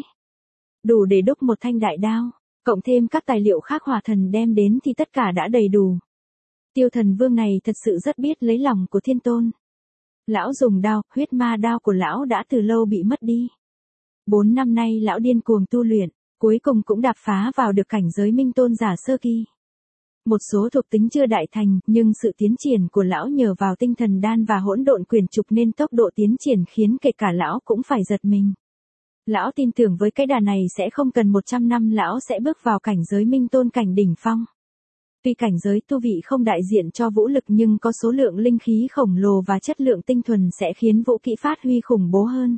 Đủ để đúc một thanh đại đao, cộng thêm các tài liệu khác hỏa thần đem đến thì tất cả đã đầy đủ. Tiêu Thần Vương này thật sự rất biết lấy lòng của Thiên Tôn. Lão dùng đao, huyết ma đao của lão đã từ lâu bị mất đi. Bốn năm nay lão điên cuồng tu luyện, cuối cùng cũng đạp phá vào được cảnh giới minh tôn giả sơ kỳ. Một số thuộc tính chưa đại thành, nhưng sự tiến triển của lão nhờ vào tinh thần đan và hỗn độn quyền trục nên tốc độ tiến triển khiến kể cả lão cũng phải giật mình. Lão tin tưởng với cái đà này sẽ không cần một trăm năm lão sẽ bước vào cảnh giới minh tôn cảnh đỉnh phong. Tuy cảnh giới tu vị không đại diện cho vũ lực nhưng có số lượng linh khí khổng lồ và chất lượng tinh thuần sẽ khiến vũ kỹ phát huy khủng bố hơn.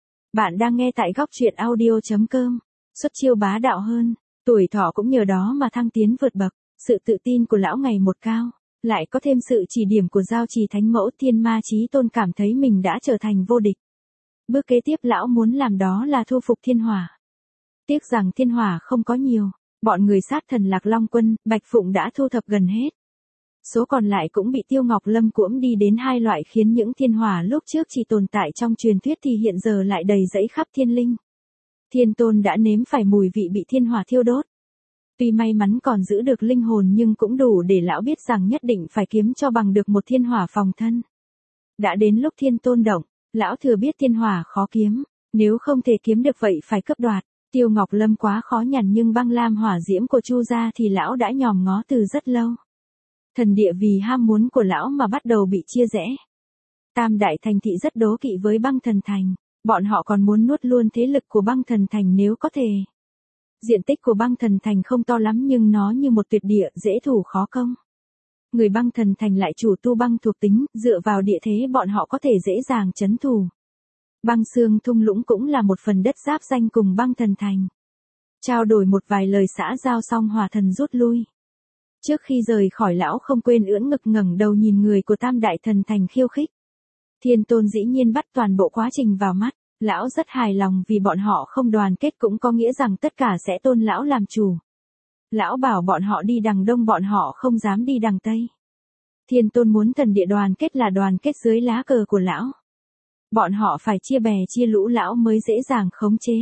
Bạn đang nghe tại góc truyện audio chấm com. Xuất chiêu bá đạo hơn, tuổi thọ cũng nhờ đó mà thăng tiến vượt bậc, sự tự tin của lão ngày một cao, lại có thêm sự chỉ điểm của giao trì thánh mẫu Thiên Ma Chí Tôn cảm thấy mình đã trở thành vô địch. Bước kế tiếp lão muốn làm đó là thu phục thiên hỏa. Tiếc rằng thiên hỏa không có nhiều, bọn người sát thần Lạc Long Quân, Bạch Phụng đã thu thập gần hết. Số còn lại cũng bị Tiêu Ngọc Lâm cuỗm đi đến hai loại khiến những thiên hỏa lúc trước chỉ tồn tại trong truyền thuyết thì hiện giờ lại đầy rẫy khắp thiên linh. Thiên Tôn đã nếm phải mùi vị bị thiên hỏa thiêu đốt. Tuy may mắn còn giữ được linh hồn nhưng cũng đủ để lão biết rằng nhất định phải kiếm cho bằng được một thiên hỏa phòng thân. Đã đến lúc Thiên Tôn động, lão thừa biết thiên hỏa khó kiếm, nếu không thể kiếm được vậy phải cướp đoạt. Tiêu Ngọc Lâm quá khó nhằn nhưng băng lam hỏa diễm của Chu gia thì lão đã nhòm ngó từ rất lâu. Thần địa vì ham muốn của lão mà bắt đầu bị chia rẽ. Tam đại thành thị rất đố kỵ với băng thần thành, bọn họ còn muốn nuốt luôn thế lực của băng thần thành nếu có thể. Diện tích của băng thần thành không to lắm nhưng nó như một tuyệt địa dễ thủ khó công. Người băng thần thành lại chủ tu băng thuộc tính, dựa vào địa thế bọn họ có thể dễ dàng trấn thủ. Băng xương thung lũng cũng là một phần đất giáp danh cùng băng thần thành. Trao đổi một vài lời xã giao xong hỏa thần rút lui. Trước khi rời khỏi lão không quên ưỡn ngực ngẩng đầu nhìn người của tam đại thần thành khiêu khích. Thiên Tôn dĩ nhiên bắt toàn bộ quá trình vào mắt, lão rất hài lòng vì bọn họ không đoàn kết cũng có nghĩa rằng tất cả sẽ tôn lão làm chủ. Lão bảo bọn họ đi đằng đông bọn họ không dám đi đằng tây. Thiên Tôn muốn thần địa đoàn kết là đoàn kết dưới lá cờ của lão. Bọn họ phải chia bè chia lũ lão mới dễ dàng khống chế.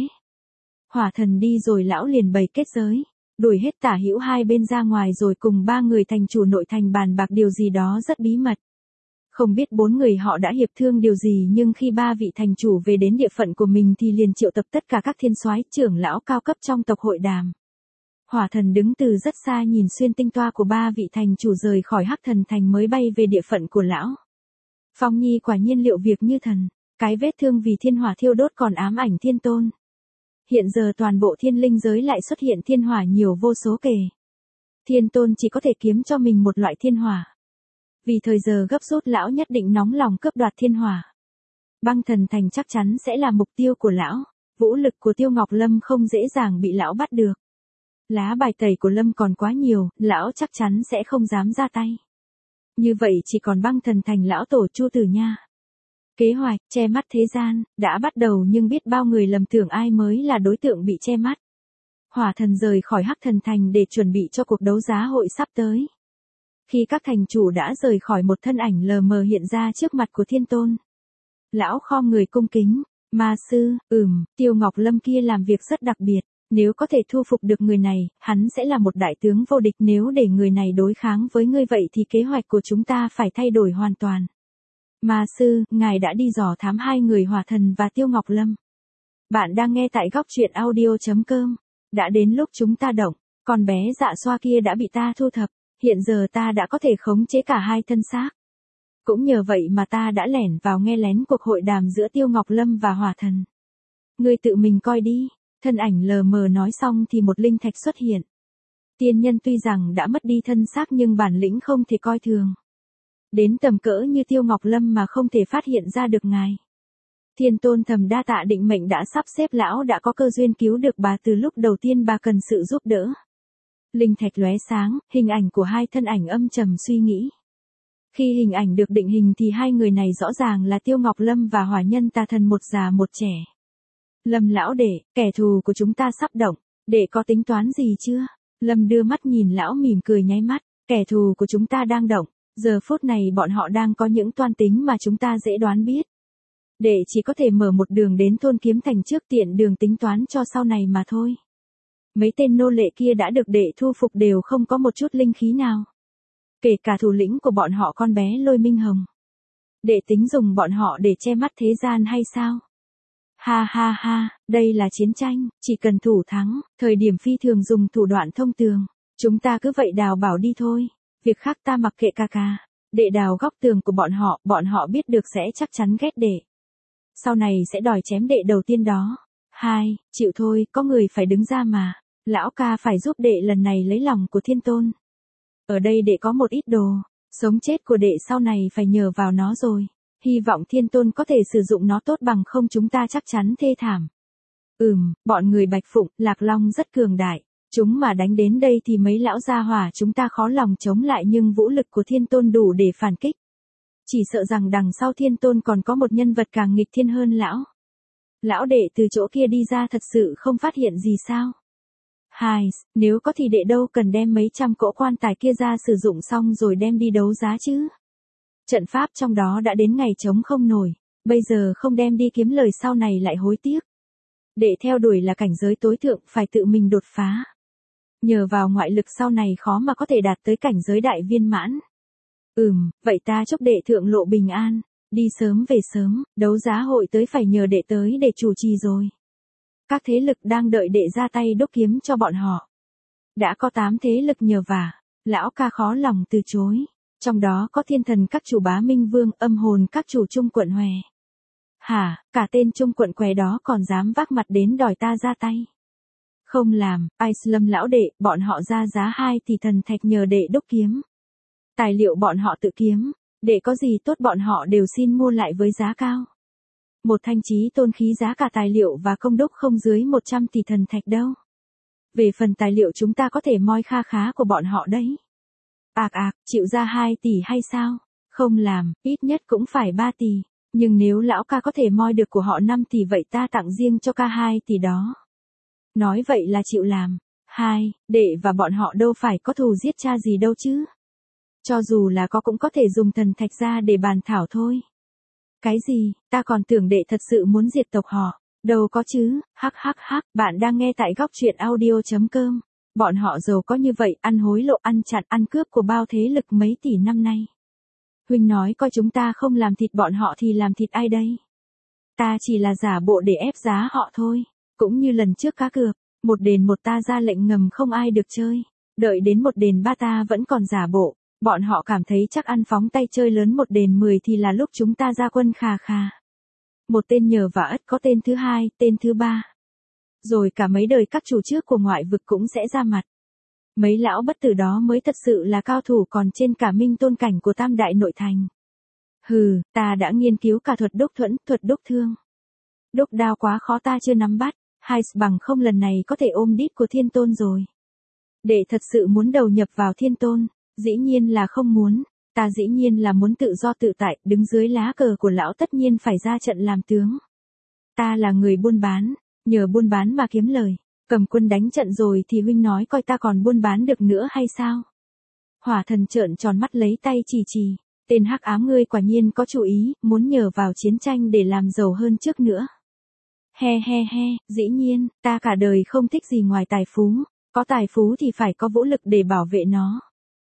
Hỏa thần đi rồi lão liền bày kết giới, đuổi hết tả hữu hai bên ra ngoài rồi cùng ba người thành chủ nội thành bàn bạc điều gì đó rất bí mật. Không biết bốn người họ đã hiệp thương điều gì nhưng khi ba vị thành chủ về đến địa phận của mình thì liền triệu tập tất cả các thiên soái trưởng lão cao cấp trong tộc hội đàm. Hỏa thần đứng từ rất xa nhìn xuyên tinh toa của ba vị thành chủ rời khỏi Hắc Thần Thành mới bay về địa phận của lão. Phong Nhi quả nhiên liệu việc như thần, cái vết thương vì thiên hỏa thiêu đốt còn ám ảnh Thiên Tôn. Hiện giờ toàn bộ thiên linh giới lại xuất hiện thiên hỏa nhiều vô số kể. Thiên Tôn chỉ có thể kiếm cho mình một loại thiên hỏa. Vì thời giờ gấp rút lão nhất định nóng lòng cướp đoạt thiên hỏa. Băng thần thành chắc chắn sẽ là mục tiêu của lão, vũ lực của Tiêu Ngọc Lâm không dễ dàng bị lão bắt được. Lá bài tẩy của Lâm còn quá nhiều, lão chắc chắn sẽ không dám ra tay. Như vậy chỉ còn băng thần thành lão tổ Chu Tử Nha. Kế hoạch, che mắt thế gian, đã bắt đầu nhưng biết bao người lầm tưởng ai mới là đối tượng bị che mắt. Hỏa thần rời khỏi Hắc Thần Thành để chuẩn bị cho cuộc đấu giá hội sắp tới. Khi các thành chủ đã rời khỏi một thân ảnh lờ mờ hiện ra trước mặt của Thiên Tôn. Lão khom người cung kính, ma sư, ừm, Tiêu Ngọc Lâm kia làm việc rất đặc biệt. Nếu có thể thu phục được người này, hắn sẽ là một đại tướng vô địch nếu để người này đối kháng với ngươi vậy thì kế hoạch của chúng ta phải thay đổi hoàn toàn. Ma sư, ngài đã đi dò thám hai người Hỏa Thần và Tiêu Ngọc Lâm. Bạn đang nghe tại góc truyện audio chấm com. Đã đến lúc chúng ta động. Con bé dạ xoa kia đã bị ta thu thập, hiện giờ ta đã có thể khống chế cả hai thân xác. Cũng nhờ vậy mà ta đã lẻn vào nghe lén cuộc hội đàm giữa Tiêu Ngọc Lâm và Hỏa Thần. Ngươi tự mình coi đi, thân ảnh lờ mờ nói xong thì một linh thạch xuất hiện. Tiên nhân tuy rằng đã mất đi thân xác nhưng bản lĩnh không thể coi thường. Đến tầm cỡ như Tiêu Ngọc Lâm mà không thể phát hiện ra được ngài. Thiên Tôn thầm đa tạ định mệnh đã sắp xếp lão đã có cơ duyên cứu được bà từ lúc đầu tiên bà cần sự giúp đỡ. Linh thạch lóe sáng, hình ảnh của hai thân ảnh âm trầm suy nghĩ. Khi hình ảnh được định hình thì hai người này rõ ràng là Tiêu Ngọc Lâm và Hỏa Nhân Tà Thần, một già một trẻ. Lâm lão đệ, kẻ thù của chúng ta sắp động, đệ có tính toán gì chưa? Lâm đưa mắt nhìn lão mỉm cười nháy mắt, kẻ thù của chúng ta đang động, giờ phút này bọn họ đang có những toan tính mà chúng ta dễ đoán biết. Đệ chỉ có thể mở một đường đến thôn Kiếm Thành trước, tiện đường tính toán cho sau này mà thôi. Mấy tên nô lệ kia đã được đệ thu phục đều không có một chút linh khí nào. Kể cả thủ lĩnh của bọn họ con bé Lôi Minh Hồng. Đệ tính dùng bọn họ để che mắt thế gian hay sao? Ha ha ha, đây là chiến tranh, chỉ cần thủ thắng, thời điểm phi thường dùng thủ đoạn thông tường. Chúng ta cứ vậy đào bảo đi thôi, việc khác ta mặc kệ ca ca. Đệ đào góc tường của bọn họ, bọn họ biết được sẽ chắc chắn ghét đệ. Sau này sẽ đòi chém đệ đầu tiên đó. Hai, chịu thôi, có người phải đứng ra mà. Lão ca phải giúp đệ lần này lấy lòng của Thiên Tôn. Ở đây đệ có một ít đồ, sống chết của đệ sau này phải nhờ vào nó rồi. Hy vọng Thiên Tôn có thể sử dụng nó tốt, bằng không chúng ta chắc chắn thê thảm. Ừm, bọn người Bạch Phụng, Lạc Long rất cường đại. Chúng mà đánh đến đây thì mấy lão gia hỏa chúng ta khó lòng chống lại, nhưng vũ lực của Thiên Tôn đủ để phản kích. Chỉ sợ rằng đằng sau Thiên Tôn còn có một nhân vật càng nghịch thiên hơn lão. Lão đệ từ chỗ kia đi ra thật sự không phát hiện gì sao? Hai, nếu có thì đệ đâu cần đem mấy trăm cỗ quan tài kia ra sử dụng xong rồi đem đi đấu giá chứ. Trận pháp trong đó đã đến ngày chống không nổi, bây giờ không đem đi kiếm lời sau này lại hối tiếc. Đệ theo đuổi là cảnh giới tối thượng, phải tự mình đột phá. Nhờ vào ngoại lực sau này khó mà có thể đạt tới cảnh giới đại viên mãn. Ừm, vậy ta chúc đệ thượng lộ bình an, đi sớm về sớm, đấu giá hội tới phải nhờ đệ tới để chủ trì rồi. Các thế lực đang đợi đệ ra tay đúc kiếm cho bọn họ. Đã có tám thế lực nhờ vả, lão ca khó lòng từ chối. Trong đó có Thiên Thần các chủ Bá Minh Vương, Âm Hồn các chủ Trung Quận Hòe. Hả, cả tên Trung Quận què đó còn dám vác mặt đến đòi ta ra tay. Không làm, Islam lão đệ, bọn họ ra giá hai tỷ thần thạch nhờ đệ đúc kiếm. Tài liệu bọn họ tự kiếm, đệ có gì tốt bọn họ đều xin mua lại với giá cao. Một thanh chí tôn khí giá cả tài liệu và công đúc không dưới một trăm tỷ thần thạch đâu. Về phần tài liệu chúng ta có thể moi kha khá của bọn họ đấy. Ạc ạc, chịu ra hai tỷ hay sao? Không làm, ít nhất cũng phải ba tỷ. Nhưng nếu lão ca có thể moi được của họ năm tỷ vậy ta tặng riêng cho ca hai tỷ đó. Nói vậy là chịu làm. Hai, đệ và bọn họ đâu phải có thù giết cha gì đâu chứ. Cho dù là có cũng có thể dùng thần thạch ra để bàn thảo thôi. Cái gì, ta còn tưởng đệ thật sự muốn diệt tộc họ. Đâu có chứ, hắc hắc hắc, bạn đang nghe tại góc truyện audio chấm com. Bọn họ giàu có như vậy, ăn hối lộ, ăn chặn, ăn cướp của bao thế lực mấy tỷ năm nay. Huynh nói coi chúng ta không làm thịt bọn họ thì làm thịt ai đây? Ta chỉ là giả bộ để ép giá họ thôi. Cũng như lần trước cá cược, một đền một ta ra lệnh ngầm không ai được chơi. Đợi đến một đền ba ta vẫn còn giả bộ. Bọn họ cảm thấy chắc ăn phóng tay chơi lớn một đền mười thì là lúc chúng ta ra quân khà khà. Một tên nhờ và ất có tên thứ hai, tên thứ ba. Rồi cả mấy đời các chủ trước của ngoại vực cũng sẽ ra mặt. Mấy lão bất tử đó mới thật sự là cao thủ còn trên cả minh tôn cảnh của tam đại nội thành. Hừ, ta đã nghiên cứu cả thuật đúc thuẫn, thuật đúc thương. Đúc đao quá khó ta chưa nắm bắt, hai bằng không lần này có thể ôm đít của Thiên Tôn rồi. Để thật sự muốn đầu nhập vào Thiên Tôn, dĩ nhiên là không muốn, ta dĩ nhiên là muốn tự do tự tại, đứng dưới lá cờ của lão tất nhiên phải ra trận làm tướng. Ta là người buôn bán, nhờ buôn bán mà kiếm lời, cầm quân đánh trận rồi thì huynh nói coi ta còn buôn bán được nữa hay sao? Hỏa Thần trợn tròn mắt lấy tay chỉ chỉ, tên hắc ám ngươi quả nhiên có chủ ý, muốn nhờ vào chiến tranh để làm giàu hơn trước nữa. He he he, dĩ nhiên, ta cả đời không thích gì ngoài tài phú, có tài phú thì phải có vũ lực để bảo vệ nó.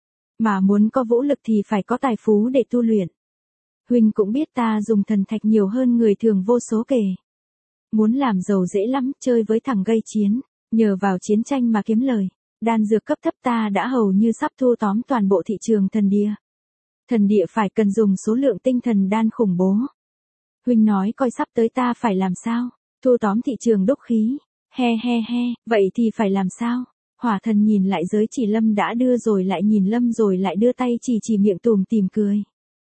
Mà muốn có vũ lực thì phải có tài phú để tu luyện. Huynh cũng biết ta dùng thần thạch nhiều hơn người thường vô số kể. Muốn làm giàu dễ lắm, chơi với thằng gây chiến, nhờ vào chiến tranh mà kiếm lời. Đan dược cấp thấp ta đã hầu như sắp thu tóm toàn bộ thị trường thần địa. Thần địa phải cần dùng số lượng tinh thần đan khủng bố. Huynh nói coi sắp tới ta phải làm sao? Thu tóm thị trường đúc khí. He he he, vậy thì phải làm sao? Hỏa thần nhìn lại giới chỉ Lâm đã đưa rồi lại nhìn Lâm rồi lại đưa tay chỉ chỉ miệng tùm tìm cười.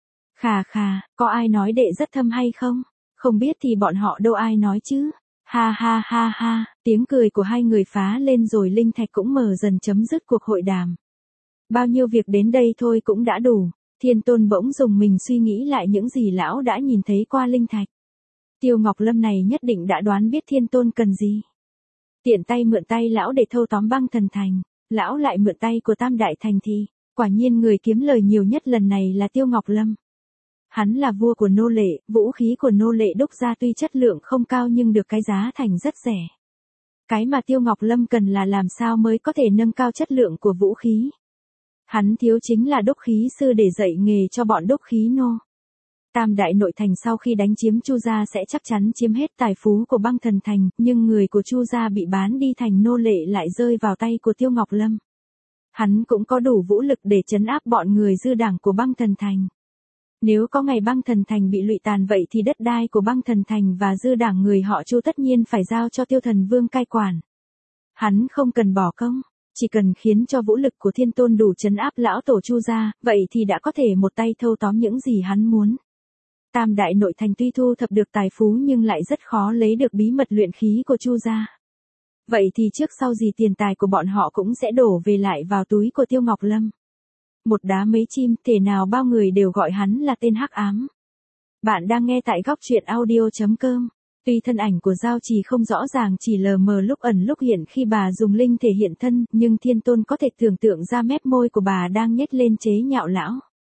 Khà khà, có ai nói đệ rất thâm hay không? Không biết thì bọn họ đâu ai nói chứ. Ha ha ha ha, tiếng cười của hai người phá lên rồi linh thạch cũng mờ dần chấm dứt cuộc hội đàm. Bao nhiêu việc đến đây thôi cũng đã đủ. Thiên Tôn bỗng dùng mình suy nghĩ lại những gì lão đã nhìn thấy qua linh thạch. Tiêu Ngọc Lâm này nhất định đã đoán biết Thiên Tôn cần gì. Tiện tay mượn tay lão để thâu tóm băng thần thành, lão lại mượn tay của Tam Đại Thành thì, quả nhiên người kiếm lời nhiều nhất lần này là Tiêu Ngọc Lâm. Hắn là vua của nô lệ, vũ khí của nô lệ đúc ra tuy chất lượng không cao nhưng được cái giá thành rất rẻ. Cái mà Tiêu Ngọc Lâm cần là làm sao mới có thể nâng cao chất lượng của vũ khí. Hắn thiếu chính là đúc khí sư để dạy nghề cho bọn đúc khí nô. Tam Đại Nội Thành sau khi đánh chiếm Chu gia sẽ chắc chắn chiếm hết tài phú của băng thần thành, nhưng người của Chu gia bị bán đi thành nô lệ lại rơi vào tay của Tiêu Ngọc Lâm. Hắn cũng có đủ vũ lực để trấn áp bọn người dư đảng của băng thần thành. Nếu có ngày băng thần thành bị lụy tàn vậy thì đất đai của băng thần thành và dư đảng người họ Chu tất nhiên phải giao cho Tiêu Thần Vương cai quản. Hắn không cần bỏ công, chỉ cần khiến cho vũ lực của Thiên Tôn đủ trấn áp lão tổ Chu gia, vậy thì đã có thể một tay thâu tóm những gì hắn muốn. Tam Đại Nội Thành tuy thu thập được tài phú nhưng lại rất khó lấy được bí mật luyện khí của Chu gia. Vậy thì trước sau gì tiền tài của bọn họ cũng sẽ đổ về lại vào túi của Tiêu Ngọc Lâm. Một đá mấy chim, thể nào bao người đều gọi hắn là tên hắc ám. Bạn đang nghe tại góc truyện audio chấm com. Tuy thân ảnh của Giao Trì không rõ ràng, chỉ lờ mờ lúc ẩn lúc hiện khi bà dùng linh thể hiện thân, nhưng Thiên Tôn có thể tưởng tượng ra mép môi của bà đang nhếch lên chế nhạo lão.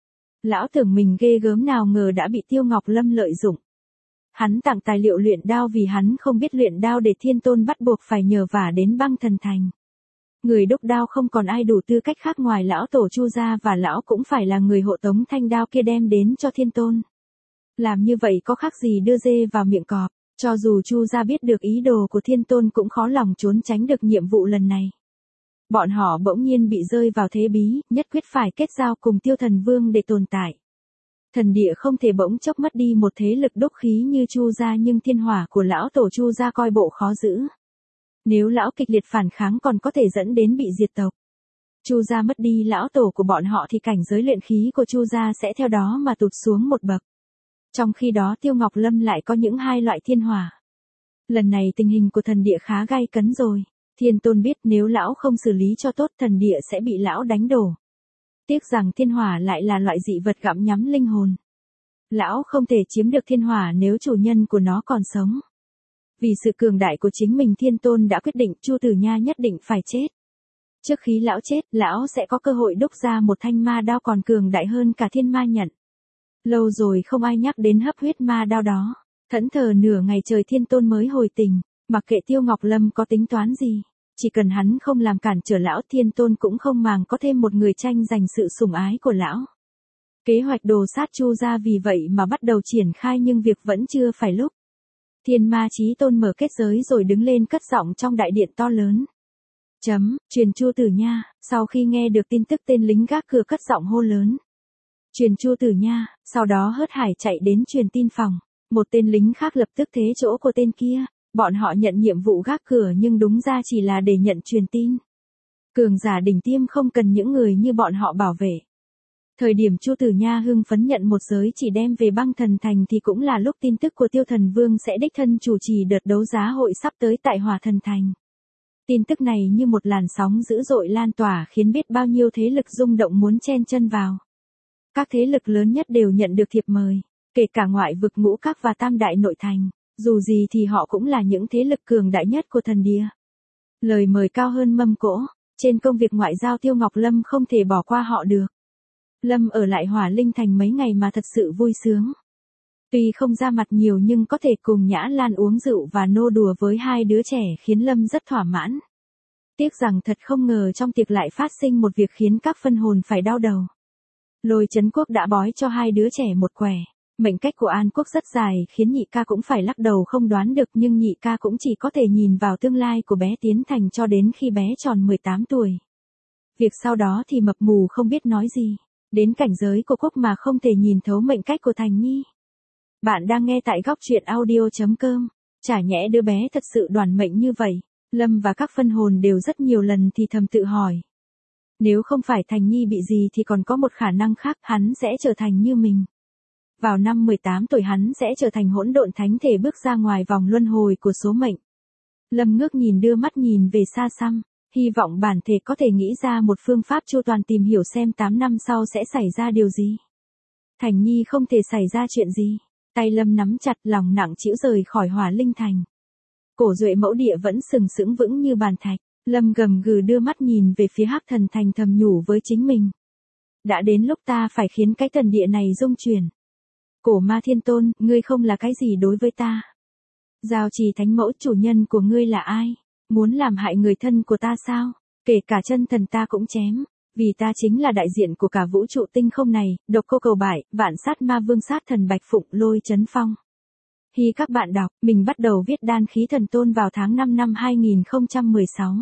Lão tưởng mình ghê gớm nào ngờ đã bị Tiêu Ngọc Lâm lợi dụng. Hắn tặng tài liệu luyện đao vì hắn không biết luyện đao để Thiên Tôn bắt buộc phải nhờ vả đến băng thần thành. Người đúc đao không còn ai đủ tư cách khác ngoài lão tổ Chu gia và lão cũng phải là người hộ tống thanh đao kia đem đến cho Thiên Tôn. Làm như vậy có khác gì đưa dê vào miệng cọp, cho dù Chu gia biết được ý đồ của Thiên Tôn cũng khó lòng trốn tránh được nhiệm vụ lần này. Bọn họ bỗng nhiên bị rơi vào thế bí, nhất quyết phải kết giao cùng Tiêu Thần Vương để tồn tại. Thần địa không thể bỗng chốc mất đi một thế lực đúc khí như Chu gia, nhưng thiên hỏa của lão tổ Chu gia coi bộ khó giữ. Nếu lão kịch liệt phản kháng còn có thể dẫn đến bị diệt tộc. Chu gia mất đi lão tổ của bọn họ thì cảnh giới luyện khí của Chu gia sẽ theo đó mà tụt xuống một bậc. Trong khi đó Tiêu Ngọc Lâm lại có những hai loại thiên hỏa. Lần này tình hình của thần địa khá gay cấn rồi. Thiên Tôn biết nếu lão không xử lý cho tốt thần địa sẽ bị lão đánh đổ. Tiếc rằng thiên hỏa lại là loại dị vật gặm nhắm linh hồn. Lão không thể chiếm được thiên hỏa nếu chủ nhân của nó còn sống. Vì sự cường đại của chính mình, Thiên Tôn đã quyết định Chu Tử Nha nhất định phải chết. Trước khi lão chết, lão sẽ có cơ hội đúc ra một thanh ma đao còn cường đại hơn cả thiên ma nhận. Lâu rồi không ai nhắc đến hấp huyết ma đao đó. Thẫn thờ nửa ngày trời Thiên Tôn mới hồi tình, mặc kệ Tiêu Ngọc Lâm có tính toán gì. Chỉ cần hắn không làm cản trở lão, Thiên Tôn cũng không màng có thêm một người tranh giành sự sủng ái của lão. Kế hoạch đồ sát Chu gia vì vậy mà bắt đầu triển khai, nhưng việc vẫn chưa phải lúc. Thiên Ma Chí Tôn mở kết giới rồi đứng lên cất giọng trong đại điện to lớn. Chấm, truyền Chu Tử Nha, sau khi nghe được tin tức tên lính gác cửa cất giọng hô lớn. Truyền Chu Tử Nha, sau đó hớt hải chạy đến truyền tin phòng. Một tên lính khác lập tức thế chỗ của tên kia. Bọn họ nhận nhiệm vụ gác cửa nhưng đúng ra chỉ là để nhận truyền tin. Cường giả đỉnh tiêm không cần những người như bọn họ bảo vệ. Thời điểm Chu Tử Nha hưng phấn nhận một giới chỉ đem về băng thần thành thì cũng là lúc tin tức của Tiêu Thần Vương sẽ đích thân chủ trì đợt đấu giá hội sắp tới tại Hỏa Thần Thành. Tin tức này như một làn sóng dữ dội lan tỏa khiến biết bao nhiêu thế lực rung động muốn chen chân vào. Các thế lực lớn nhất đều nhận được thiệp mời, kể cả ngoại vực Ngũ Các và Tam Đại Nội Thành. Dù gì thì họ cũng là những thế lực cường đại nhất của thần địa. Lời mời cao hơn mâm cỗ, trên công việc ngoại giao Tiêu Ngọc Lâm không thể bỏ qua họ được. Lâm ở lại Hỏa Linh Thành mấy ngày mà thật sự vui sướng. Tuy không ra mặt nhiều nhưng có thể cùng Nhã Lan uống rượu và nô đùa với hai đứa trẻ khiến Lâm rất thỏa mãn. Tiếc rằng thật không ngờ trong tiệc lại phát sinh một việc khiến các phân hồn phải đau đầu. Lôi Chấn Quốc đã bói cho hai đứa trẻ một quẻ. Mệnh cách của An Quốc rất dài khiến nhị ca cũng phải lắc đầu không đoán được, nhưng nhị ca cũng chỉ có thể nhìn vào tương lai của bé tiến thành cho đến khi bé tròn mười tám tuổi. Việc sau đó thì mập mù không biết nói gì. Đến cảnh giới của Cúc mà không thể nhìn thấu mệnh cách của Thành Nhi. Bạn đang nghe tại góc truyện audio.com. Chả nhẽ đứa bé thật sự đoản mệnh như vậy. Lâm và các phân hồn đều rất nhiều lần thì thầm tự hỏi. Nếu không phải Thành Nhi bị gì thì còn có một khả năng khác, hắn sẽ trở thành như mình. Vào năm mười tám tuổi hắn sẽ trở thành hỗn độn thánh thể bước ra ngoài vòng luân hồi của số mệnh. Lâm ngước nhìn đưa mắt nhìn về xa xăm, hy vọng bản thể có thể nghĩ ra một phương pháp chu toàn tìm hiểu xem tám năm sau sẽ xảy ra điều gì. Thành Nhi không thể xảy ra chuyện gì. Tay Lâm nắm chặt, lòng nặng trĩu rời khỏi Hỏa Linh Thành. Cổ Duệ mẫu địa vẫn sừng sững vững như bàn thạch. Lâm gầm gừ đưa mắt nhìn về phía Hắc Thần Thành thầm nhủ với chính mình. Đã đến lúc ta phải khiến cái thần địa này rung chuyển. Cổ Ma Thiên Tôn, ngươi không là cái gì đối với ta. Giao Trì Thánh Mẫu, chủ nhân của ngươi là ai? Muốn làm hại người thân của ta sao? Kể cả chân thần ta cũng chém. Vì ta chính là đại diện của cả vũ trụ tinh không này, Độc Cô Cầu Bại, Vạn Sát Ma Vương, Sát Thần Bạch Phụng, Lôi Chấn Phong. Khi các bạn đọc, mình bắt đầu viết Đan Khí Thần Tôn vào tháng năm năm hai nghìn không trăm mười sáu.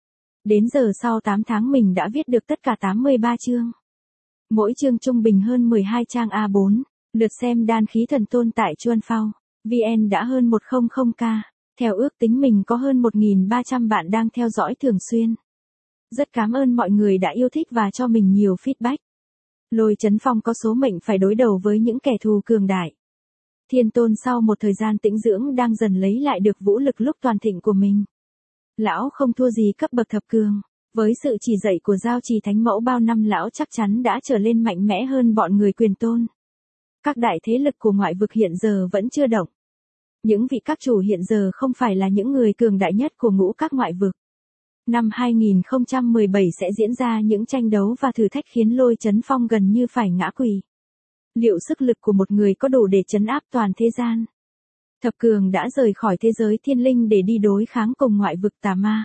Đến giờ sau tám tháng mình đã viết được tất cả tám mươi ba chương. Mỗi chương trung bình hơn mười hai trang A bốn. Lượt xem Đan Khí Thần Tôn tại Chuan Phao vê en đã hơn một trăm k. Theo ước tính mình có hơn một nghìn ba trăm bạn đang theo dõi thường xuyên. Rất cảm ơn mọi người đã yêu thích và cho mình nhiều feedback. Lôi Chấn Phong có số mệnh phải đối đầu với những kẻ thù cường đại. Thiên Tôn sau một thời gian tĩnh dưỡng đang dần lấy lại được vũ lực lúc toàn thịnh của mình. Lão không thua gì cấp bậc thập cường. Với sự chỉ dạy của Giao Trì Thánh Mẫu bao năm lão chắc chắn đã trở lên mạnh mẽ hơn bọn người Quyền Tôn. Các đại thế lực của ngoại vực hiện giờ vẫn chưa động. Những vị các chủ hiện giờ không phải là những người cường đại nhất của ngũ các ngoại vực. Năm hai nghìn không trăm mười bảy sẽ diễn ra những tranh đấu và thử thách khiến Lôi Chấn Phong gần như phải ngã quỳ. Liệu sức lực của một người có đủ để trấn áp toàn thế gian? Thập cường đã rời khỏi thế giới thiên linh để đi đối kháng cùng ngoại vực tà ma.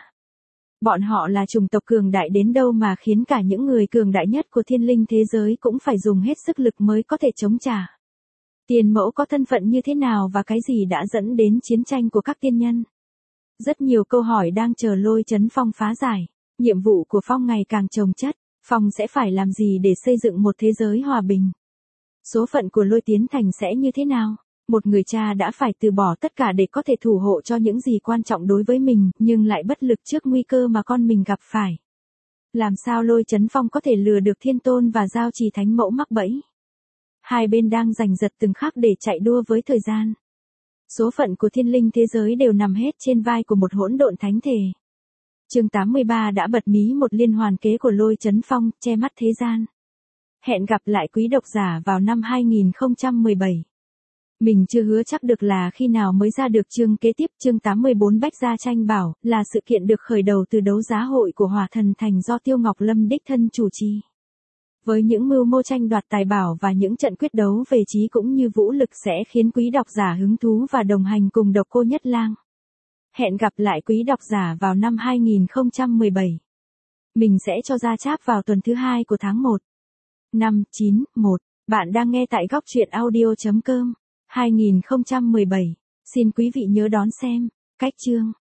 Bọn họ là chủng tộc cường đại đến đâu mà khiến cả những người cường đại nhất của thiên linh thế giới cũng phải dùng hết sức lực mới có thể chống trả. Tiên mẫu có thân phận như thế nào và cái gì đã dẫn đến chiến tranh của các tiên nhân? Rất nhiều câu hỏi đang chờ Lôi Chấn Phong phá giải. Nhiệm vụ của Phong ngày càng chồng chất. Phong sẽ phải làm gì để xây dựng một thế giới hòa bình? Số phận của Lôi Tiến Thành sẽ như thế nào? Một người cha đã phải từ bỏ tất cả để có thể thủ hộ cho những gì quan trọng đối với mình, nhưng lại bất lực trước nguy cơ mà con mình gặp phải. Làm sao Lôi Chấn Phong có thể lừa được Thiên Tôn và Giao Trì Thánh Mẫu mắc bẫy? Hai bên đang giành giật từng khắc để chạy đua với thời gian. Số phận của thiên linh thế giới đều nằm hết trên vai của một hỗn độn thánh thể. Chương tám mươi ba đã bật mí một liên hoàn kế của Lôi Chấn Phong, che mắt thế gian. Hẹn gặp lại quý độc giả vào năm hai nghìn không trăm mười bảy. Mình chưa hứa chắc được là khi nào mới ra được chương kế tiếp. Chương tám mươi bốn Bách Gia Tranh Bảo là sự kiện được khởi đầu từ đấu giá hội của Hỏa Thần Thành do Tiêu Ngọc Lâm đích thân chủ trì. Với những mưu mô tranh đoạt tài bảo và những trận quyết đấu về trí cũng như vũ lực sẽ khiến quý độc giả hứng thú và đồng hành cùng Độc Cô Nhất Lang. Hẹn gặp lại quý độc giả vào năm hai nghìn không trăm mười bảy. Mình sẽ cho ra cháp vào tuần thứ hai của tháng một. Năm chín một. Bạn đang nghe tại góc truyện audio.com. hai nghìn không trăm mười bảy. Xin quý vị nhớ đón xem. Cách chương.